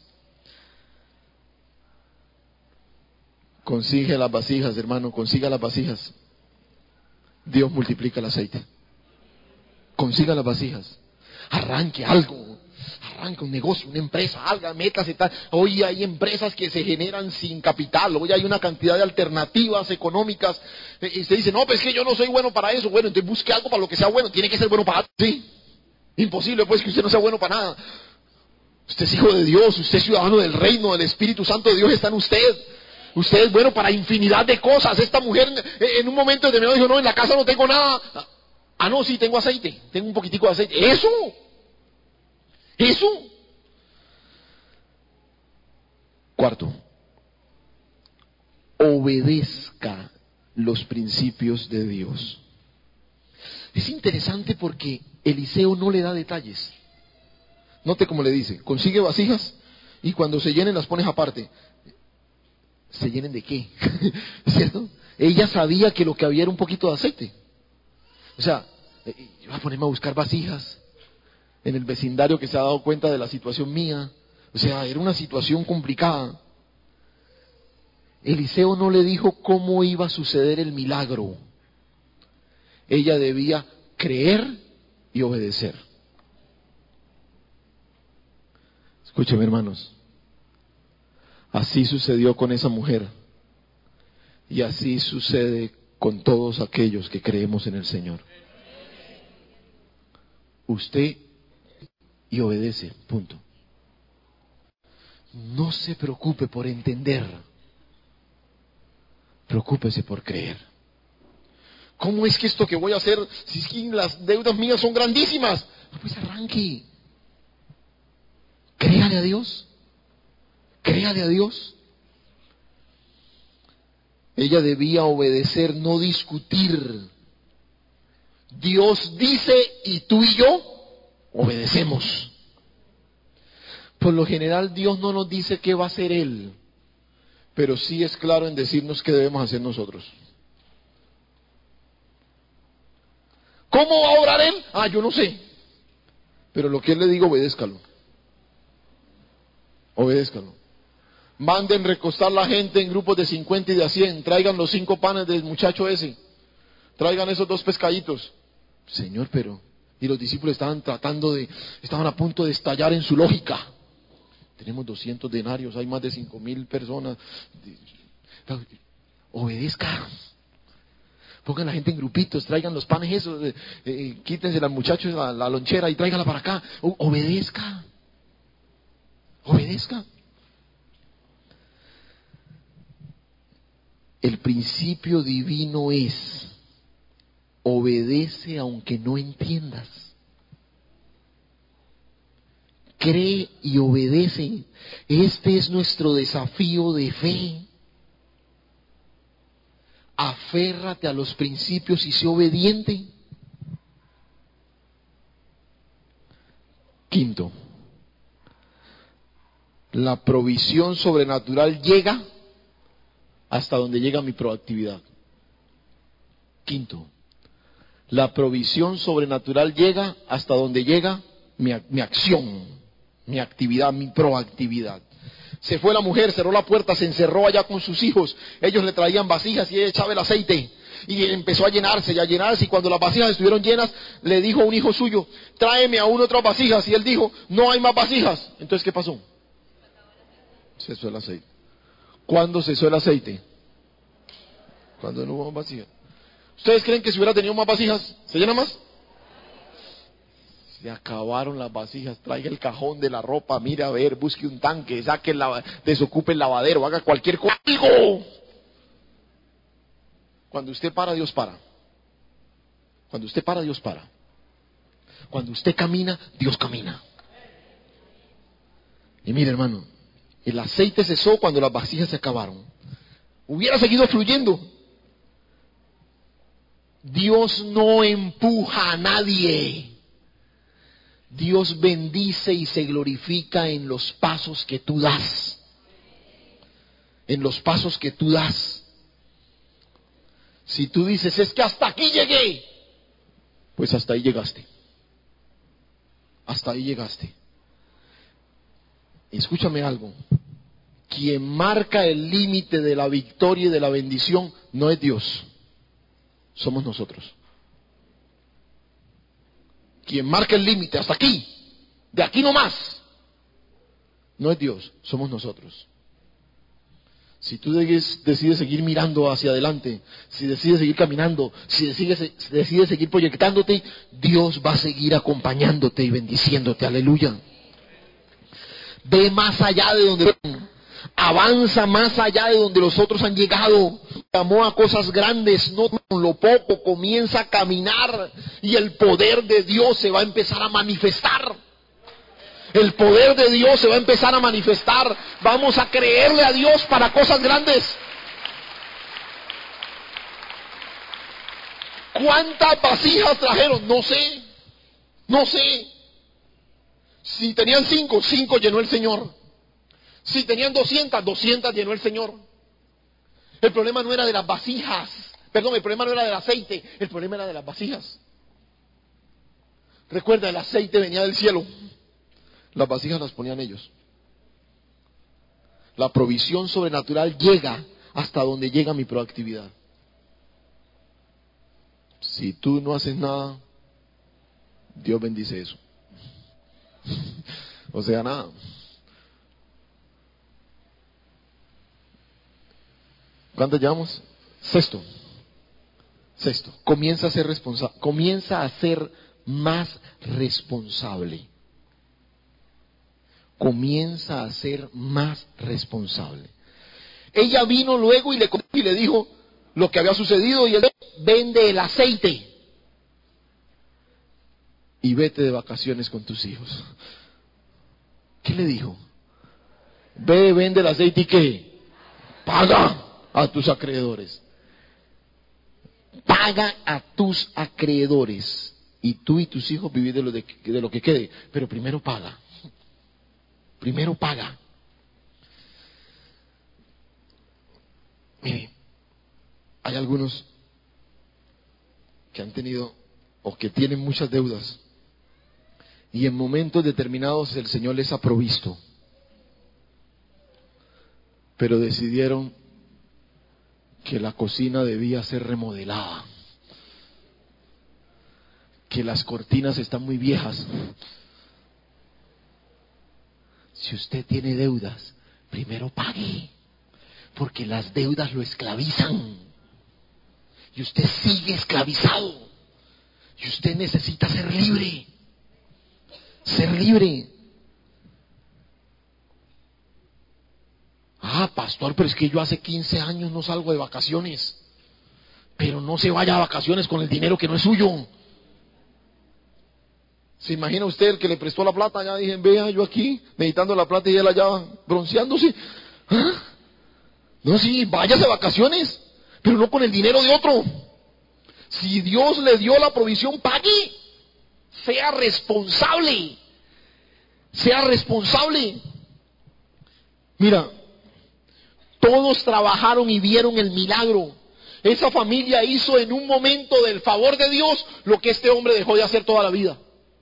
Consigue las vasijas, hermano, consiga las vasijas. Dios multiplica el aceite. Consiga las vasijas. Arranque algo. Arranque un negocio, una empresa, algo, métase tal. Hoy hay empresas que se generan sin capital. Hoy hay una cantidad de alternativas económicas. Y usted dice, no, pues es que yo no soy bueno para eso. Bueno, entonces busque algo para lo que sea bueno. Tiene que ser bueno para algo. Sí. Imposible, pues, que usted no sea bueno para nada. Usted es hijo de Dios. Usted es ciudadano del reino. El Espíritu Santo de Dios está en usted. Usted es bueno para infinidad de cosas. Esta mujer en un momento determinado dijo, no, en la casa no tengo nada. Ah, no, sí, tengo aceite. Tengo un poquitico de aceite. Eso. Eso. Cuarto, obedezca los principios de Dios. Es interesante porque Eliseo no le da detalles. Note cómo le dice, consigue vasijas y cuando se llenen las pones aparte. ¿Se llenen de qué? ¿Cierto? Ella sabía que lo que había era un poquito de aceite. O sea, yo voy a ponerme a buscar vasijas en el vecindario que se ha dado cuenta de la situación mía. O sea, era una situación complicada. Eliseo no le dijo cómo iba a suceder el milagro. Ella debía creer y obedecer. Escúcheme, hermanos. Así sucedió con esa mujer. Y así sucede con todos aquellos que creemos en el Señor. Usted y obedece, punto. No se preocupe por entender, preocúpese por creer. ¿Cómo es que esto que voy a hacer, si es que las deudas mías son grandísimas? Pues arranque. Créale a Dios. Créale a Dios. Ella debía obedecer, no discutir. Dios dice y tú y yo obedecemos. Por lo general Dios no nos dice qué va a hacer Él, pero sí es claro en decirnos qué debemos hacer nosotros. ¿Cómo va a obrar Él? Ah, yo no sé. Pero lo que Él le diga, obedézcalo. Obedézcalo. Manden recostar la gente en grupos de cincuenta y de a cien. Traigan los cinco panes del muchacho ese. Traigan esos dos pescaditos. Señor, pero... Y los discípulos estaban tratando de... Estaban a punto de estallar en su lógica. Tenemos doscientos denarios, hay más de cinco mil personas. Obedezca. Pongan la gente en grupitos, traigan los panes esos, eh, eh, quítense al muchacho la, la lonchera y tráigala para acá. O, obedezca. Obedezca. El principio divino es: obedece aunque no entiendas. Cree y obedece. Este es nuestro desafío de fe. Aférrate a los principios y sé obediente. Quinto, la provisión sobrenatural llega hasta donde llega mi proactividad. Quinto, la provisión sobrenatural llega hasta donde llega mi, mi acción, mi actividad, mi proactividad. Se fue la mujer, cerró la puerta, se encerró allá con sus hijos. Ellos le traían vasijas y ella echaba el aceite. Y empezó a llenarse y a llenarse. Y cuando las vasijas estuvieron llenas, le dijo a un hijo suyo: tráeme aún otras vasijas. Y él dijo: no hay más vasijas. Entonces, ¿qué pasó? Cesó el aceite. ¿Cuándo cesó el aceite? Cuando no hubo más vasijas. ¿Ustedes creen que si hubiera tenido más vasijas, se llena más? Se acabaron las vasijas. Traiga el cajón de la ropa, mire a ver, busque un tanque, saque el lava, desocupe el lavadero, haga cualquier cosa. Cuando usted para, Dios para. Cuando usted para, Dios para. Cuando usted camina, Dios camina. Y mire, hermano, el aceite cesó cuando las vasijas se acabaron. Hubiera seguido fluyendo. Dios no empuja a nadie. Dios bendice y se glorifica en los pasos que tú das. En los pasos que tú das. Si tú dices: es que hasta aquí llegué, pues hasta ahí llegaste. Hasta ahí llegaste. Escúchame algo. Quien marca el límite de la victoria y de la bendición no es Dios. Somos nosotros. Quien marca el límite hasta aquí, de aquí no más, no es Dios, somos nosotros. Si tú decides, decides seguir mirando hacia adelante, si decides seguir caminando, si decides, si decides seguir proyectándote, Dios va a seguir acompañándote y bendiciéndote. Aleluya. Ve más allá de donde... Avanza más allá de donde los otros han llegado. Llamó a cosas grandes, no con lo poco. Comienza a caminar y el poder de Dios se va a empezar a manifestar. El poder de Dios se va a empezar a manifestar. Vamos a creerle a Dios para cosas grandes. ¿Cuántas vasijas trajeron? No sé. No sé. Si tenían cinco, cinco llenó el Señor. Si tenían doscientas, doscientas llenó el Señor. El problema no era de las vasijas. Perdón, el problema no era del aceite. El problema era de las vasijas. Recuerda, el aceite venía del cielo. Las vasijas las ponían ellos. La provisión sobrenatural llega hasta donde llega mi proactividad. Si tú no haces nada, Dios bendice eso. O sea, nada. ¿Cuántos llevamos? Sexto. Sexto. Comienza a ser responsable. Comienza a ser más responsable. Comienza a ser más responsable. Ella vino luego y le, y le dijo lo que había sucedido y él: vende el aceite y vete de vacaciones con tus hijos. ¿Qué le dijo? Ve, vende el aceite y ¿qué? Paga. a tus acreedores. Paga a tus acreedores. Y tú y tus hijos vivir de lo, de, de lo que quede. Pero primero paga. Primero paga. Mire, hay algunos que han tenido o que tienen muchas deudas. Y en momentos determinados el Señor les ha provisto. Pero decidieron que la cocina debía ser remodelada. Que las cortinas están muy viejas. Si usted tiene deudas, primero pague. Porque las deudas lo esclavizan. Y usted sigue esclavizado. Y usted necesita ser libre. Ser libre. Ah, pastor, pero es que yo hace quince años no salgo de vacaciones. Pero no se vaya a vacaciones con el dinero que no es suyo. ¿Se imagina usted el que le prestó la plata? Ya dije, vea, yo aquí meditando la plata y él allá bronceándose. ¿Ah? No, sí, váyase de vacaciones, pero no con el dinero de otro. Si Dios le dio la provisión, pague. Sea responsable. Sea responsable. Mira, todos trabajaron y vieron el milagro. Esa familia hizo en un momento del favor de Dios lo que este hombre dejó de hacer toda la vida.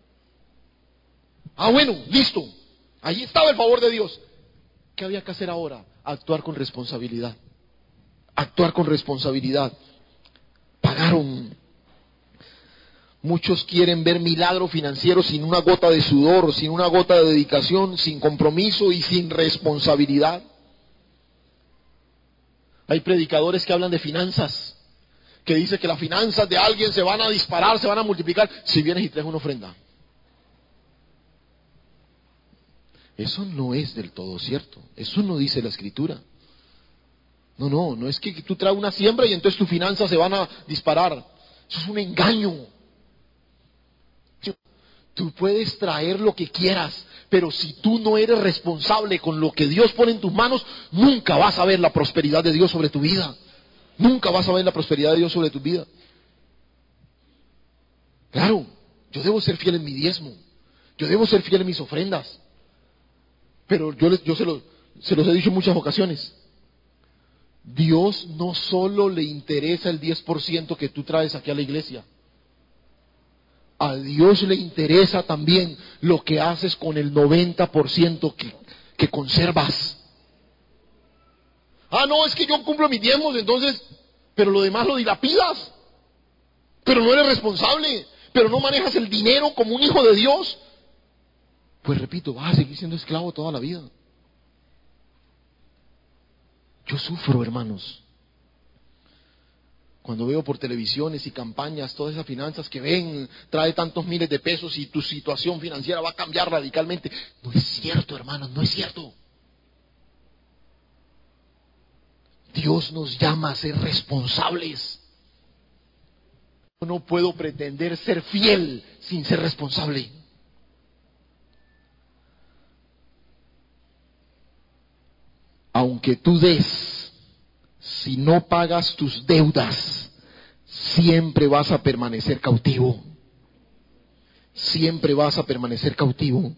Ah, bueno, listo. Ahí estaba el favor de Dios. ¿Qué había que hacer ahora? Actuar con responsabilidad. Actuar con responsabilidad. Pagaron. Muchos quieren ver milagro financiero sin una gota de sudor, sin una gota de dedicación, sin compromiso y sin responsabilidad. Hay predicadores que hablan de finanzas, que dicen que las finanzas de alguien se van a disparar, se van a multiplicar si vienes y traes una ofrenda. Eso no es del todo cierto. Eso no dice la Escritura. No, no, no es que tú traes una siembra y entonces tus finanzas se van a disparar. Eso es un engaño. Tú puedes traer lo que quieras, pero si tú no eres responsable con lo que Dios pone en tus manos, nunca vas a ver la prosperidad de Dios sobre tu vida. Nunca vas a ver la prosperidad de Dios sobre tu vida. Claro, yo debo ser fiel en mi diezmo. Yo debo ser fiel en mis ofrendas. Pero yo, les, yo se, lo, se los he dicho en muchas ocasiones. Dios no solo le interesa el diez por ciento que tú traes aquí a la iglesia. A Dios le interesa también lo que haces con el noventa por ciento que, que conservas. Ah, no, es que yo cumplo mis diezmos, entonces, pero lo demás lo dilapidas. Pero no eres responsable, pero no manejas el dinero como un hijo de Dios. Pues repito, vas a seguir siendo esclavo toda la vida. Yo sufro, hermanos. Cuando veo por televisiones y campañas todas esas finanzas que ven, trae tantos miles de pesos y tu situación financiera va a cambiar radicalmente. No es cierto, hermanos, no es cierto. Dios nos llama a ser responsables. Yo no puedo pretender ser fiel sin ser responsable. Aunque tú des, si no pagas tus deudas, siempre vas a permanecer cautivo. Siempre vas a permanecer cautivo.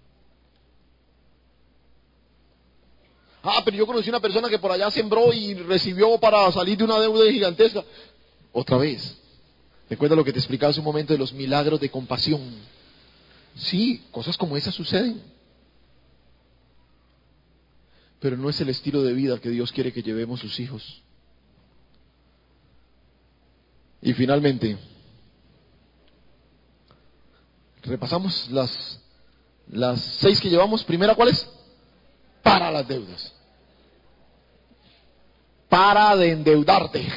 Ah, pero yo conocí una persona que por allá sembró y recibió para salir de una deuda gigantesca. Otra vez, recuerda lo que te explicaba hace un momento de los milagros de compasión. Sí, cosas como esas suceden. Pero no es el estilo de vida que Dios quiere que llevemos sus hijos. Y finalmente, repasamos las, las seis que llevamos. Primera, ¿cuál es? Para las deudas. Para de endeudarte.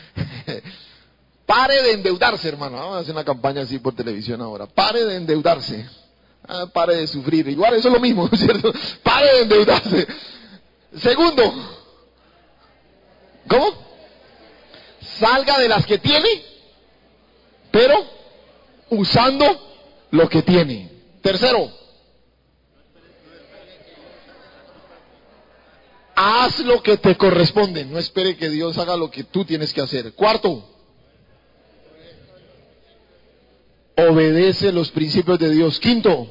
Pare de endeudarse, hermano. Vamos a hacer una campaña así por televisión ahora. Pare de endeudarse. Ah, pare de sufrir. Igual eso es lo mismo, ¿no es cierto? Pare de endeudarse. Segundo, ¿cómo? Salga de las que tiene, pero usando lo que tiene. Tercero, haz lo que te corresponde. No espere que Dios haga lo que tú tienes que hacer. Cuarto, obedece los principios de Dios. Quinto,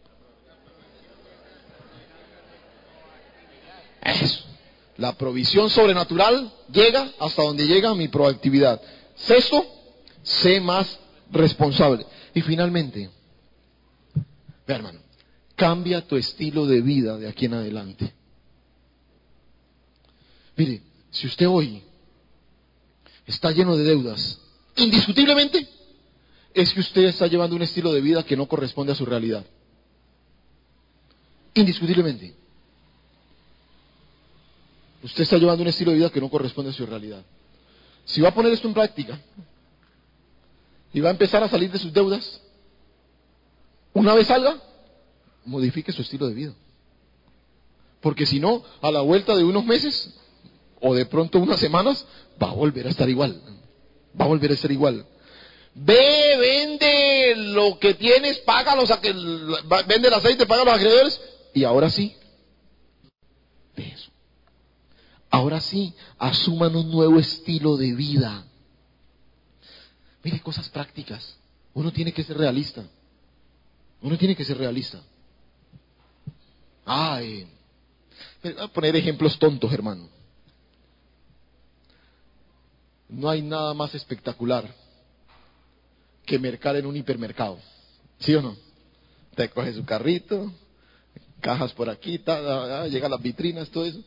eso. La provisión sobrenatural llega hasta donde llega mi proactividad. Sexto, sé más responsable. Y finalmente, vea hermano, cambia tu estilo de vida de aquí en adelante. Mire, si usted hoy está lleno de deudas, indiscutiblemente es que usted está llevando un estilo de vida que no corresponde a su realidad. Indiscutiblemente. Usted está llevando un estilo de vida que no corresponde a su realidad. Si va a poner esto en práctica y va a empezar a salir de sus deudas, una vez salga, modifique su estilo de vida. Porque si no, a la vuelta de unos meses o de pronto unas semanas, va a volver a estar igual. Va a volver a estar igual. Ve, vende lo que tienes, paga los, vende el aceite, paga los acreedores, y ahora sí, de eso. Ahora sí, asuman un nuevo estilo de vida. Mire, cosas prácticas. Uno tiene que ser realista. Uno tiene que ser realista. Ay, voy a poner ejemplos tontos, hermano. No hay nada más espectacular que mercar en un hipermercado. ¿Sí o no? Te coge su carrito, cajas por aquí, ta, llega a las vitrinas, todo eso.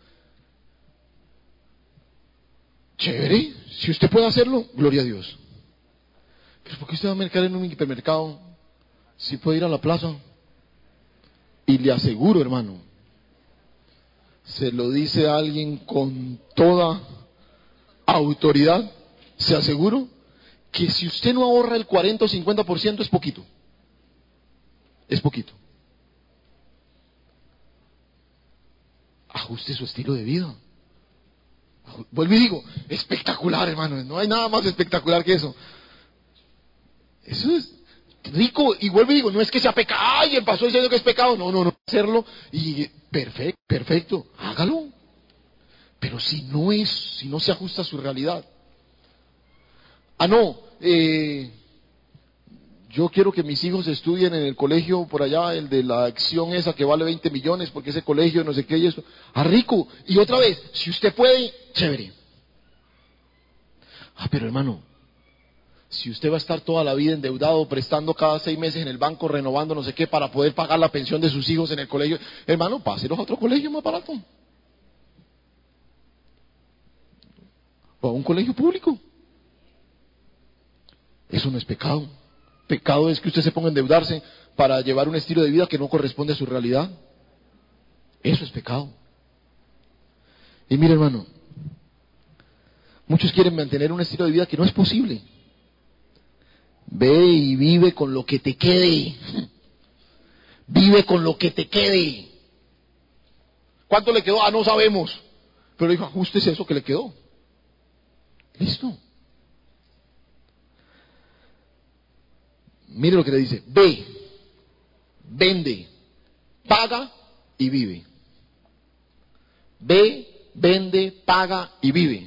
Chévere, si usted puede hacerlo, gloria a Dios. Pero ¿por qué usted va a mercar en un hipermercado si puede ir a la plaza? Y le aseguro, hermano, se lo dice a alguien con toda autoridad, se aseguro que si usted no ahorra el cuarenta o cincuenta por ciento es poquito. Es poquito. Ajuste su estilo de vida. Vuelvo y digo, espectacular, hermano, no hay nada más espectacular que eso. Eso es rico, y vuelvo y digo, no es que sea pecado, ay, el pastor diciendo que es pecado, no, no, no, hacerlo, y perfecto, perfecto, hágalo. Pero si no es, si no se ajusta a su realidad. Ah, no, eh, yo quiero que mis hijos estudien en el colegio por allá, el de la acción esa que vale veinte millones, porque ese colegio no sé qué y eso. Ah, rico. Y otra vez, si usted puede, chévere. Ah, pero hermano, si usted va a estar toda la vida endeudado, prestando cada seis meses en el banco, renovando no sé qué, para poder pagar la pensión de sus hijos en el colegio, hermano, páselos a otro colegio más barato. O a un colegio público. Eso no es pecado. Pecado es que usted se ponga a endeudarse para llevar un estilo de vida que no corresponde a su realidad. Eso es pecado. Y mire, hermano, muchos quieren mantener un estilo de vida que no es posible. Ve y vive con lo que te quede. Vive con lo que te quede. ¿Cuánto le quedó? Ah, no sabemos. Pero dijo, ajustes eso que le quedó. Listo. Mire lo que le dice, ve, vende, paga y vive. Ve, vende, paga y vive.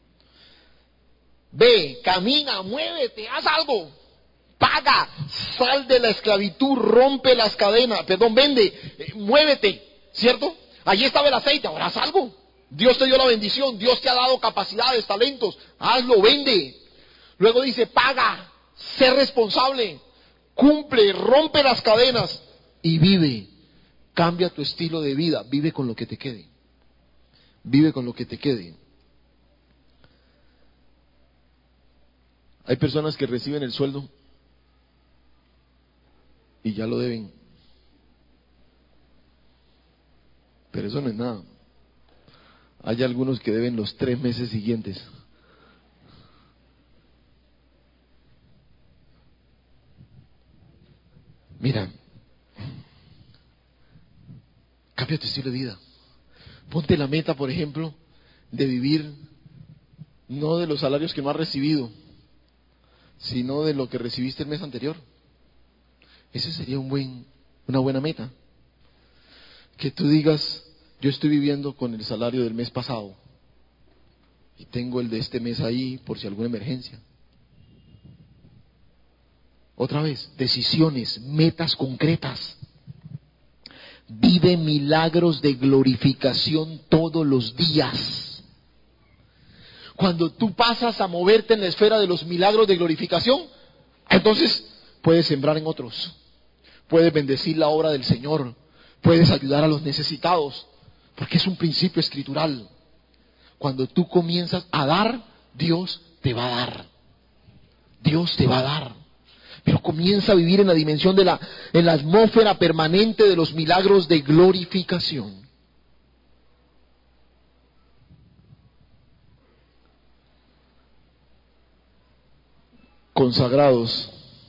Ve, camina, muévete, haz algo. Paga, sal de la esclavitud, rompe las cadenas, perdón, vende, eh, muévete, ¿cierto? Allí estaba el aceite, ahora haz algo. Dios te dio la bendición, Dios te ha dado capacidades, talentos, hazlo, vende. Luego dice, paga, sé responsable. Cumple, rompe las cadenas y vive. Cambia tu estilo de vida, vive con lo que te quede. Vive con lo que te quede. Hay personas que reciben el sueldo y ya lo deben. Pero eso no es nada. Hay algunos que deben los tres meses siguientes. Mira, cambia tu estilo de vida. Ponte la meta, por ejemplo, de vivir no de los salarios que no has recibido, sino de lo que recibiste el mes anterior. Ese sería un buen, una buena meta. Que tú digas, Yo estoy viviendo con el salario del mes pasado y tengo el de este mes ahí por si alguna emergencia. Otra vez, decisiones, metas concretas. Vive milagros de glorificación todos los días. Cuando tú pasas a moverte en la esfera de los milagros de glorificación, entonces puedes sembrar en otros, puedes bendecir la obra del Señor, puedes ayudar a los necesitados, porque es un principio escritural. Cuando tú comienzas a dar, Dios te va a dar. Dios te va a dar. Pero comienza a vivir en la dimensión de la, en la atmósfera permanente de los milagros de glorificación. Consagrados,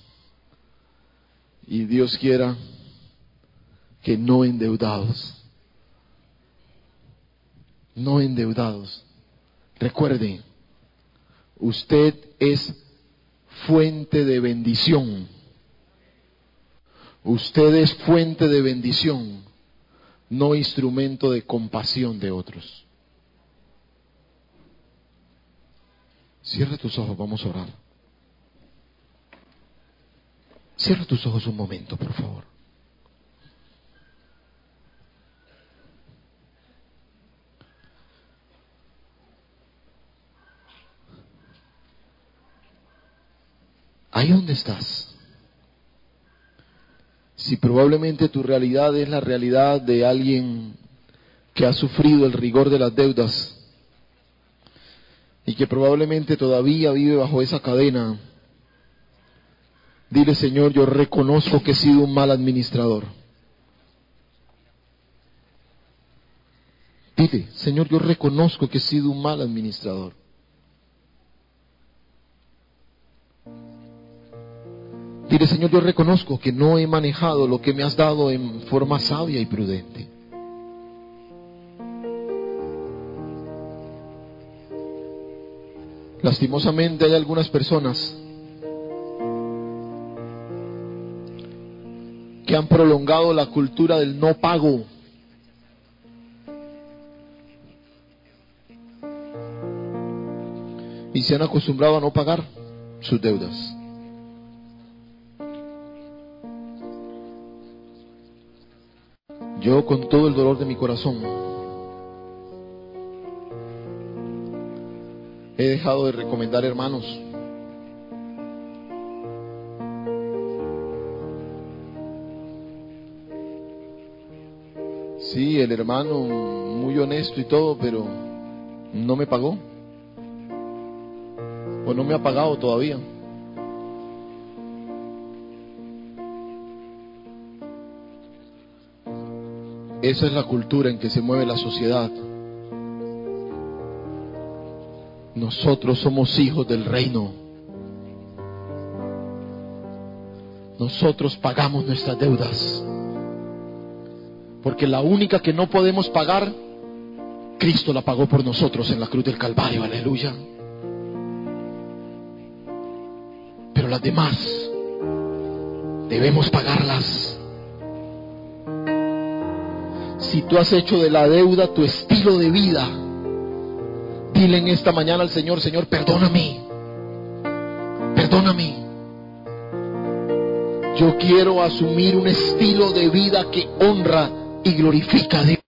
y Dios quiera que no endeudados. No endeudados. Recuerde, usted es fuente de bendición. Usted es fuente de bendición, no instrumento de compasión de otros. Cierra tus ojos, vamos a orar. Cierra tus ojos un momento, por favor. Ahí donde estás, si probablemente tu realidad es la realidad de alguien que ha sufrido el rigor de las deudas y que probablemente todavía vive bajo esa cadena, dile: Señor, yo reconozco que he sido un mal administrador. Dile: Señor, yo reconozco que he sido un mal administrador. Dile: Señor, yo reconozco que no he manejado lo que me has dado en forma sabia y prudente. Lastimosamente hay algunas personas que han prolongado la cultura del no pago. Y se han acostumbrado a no pagar sus deudas. Yo, con todo el dolor de mi corazón, he dejado de recomendar hermanos. Sí, el hermano muy honesto y todo, pero no me pagó. O no me ha pagado todavía. Esa es la cultura en que se mueve la sociedad. Nosotros somos hijos del reino. Nosotros pagamos nuestras deudas. Porque la única que no podemos pagar, Cristo la pagó por nosotros en la cruz del Calvario. Aleluya. Pero las demás debemos pagarlas. Si tú has hecho de la deuda tu estilo de vida, dile en esta mañana al Señor: Señor, perdóname, perdóname. Yo quiero asumir un estilo de vida que honra y glorifica a Dios.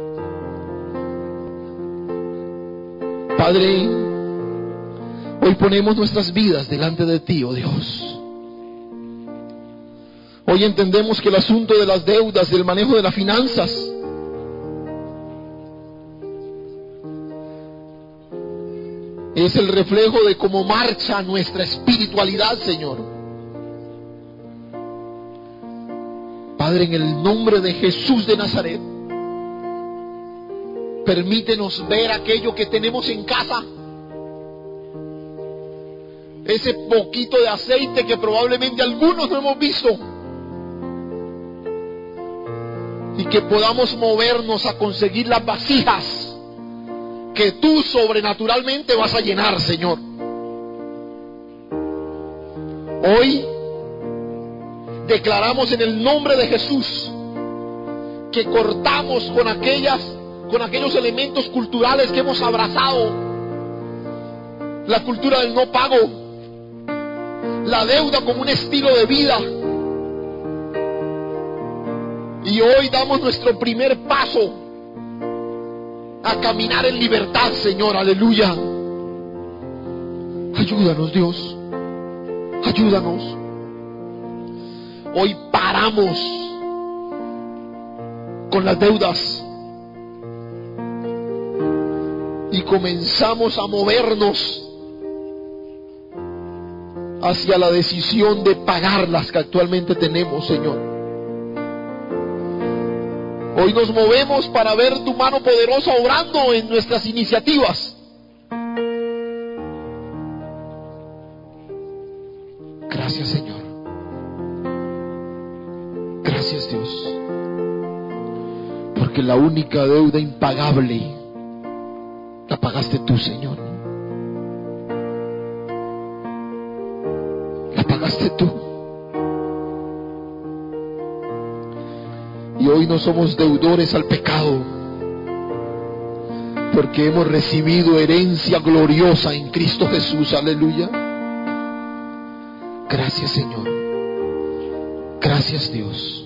Padre, hoy ponemos nuestras vidas delante de ti, oh Dios. Hoy entendemos que el asunto de las deudas, del manejo de las finanzas, es el reflejo de cómo marcha nuestra espiritualidad, Señor. Padre, en el nombre de Jesús de Nazaret, permítenos ver aquello que tenemos en casa. Ese poquito de aceite que probablemente algunos no hemos visto. Y que podamos movernos a conseguir las vasijas que tú sobrenaturalmente vas a llenar, Señor. Hoy declaramos en el nombre de Jesús que cortamos con aquellas con aquellos elementos culturales que hemos abrazado. La cultura del no pago, la deuda como un estilo de vida. Y hoy damos nuestro primer paso a caminar en libertad, Señor, aleluya. Ayúdanos, Dios, ayúdanos. Hoy paramos con las deudas y comenzamos a movernos hacia la decisión de pagar las que actualmente tenemos, Señor. Hoy nos movemos para ver tu mano poderosa obrando en nuestras iniciativas. Gracias, Señor. Gracias, Dios. Porque la única deuda impagable la pagaste tú, Señor. La pagaste tú. Y hoy no somos deudores al pecado, porque hemos recibido herencia gloriosa en Cristo Jesús, aleluya. Gracias, Señor. Gracias, Dios.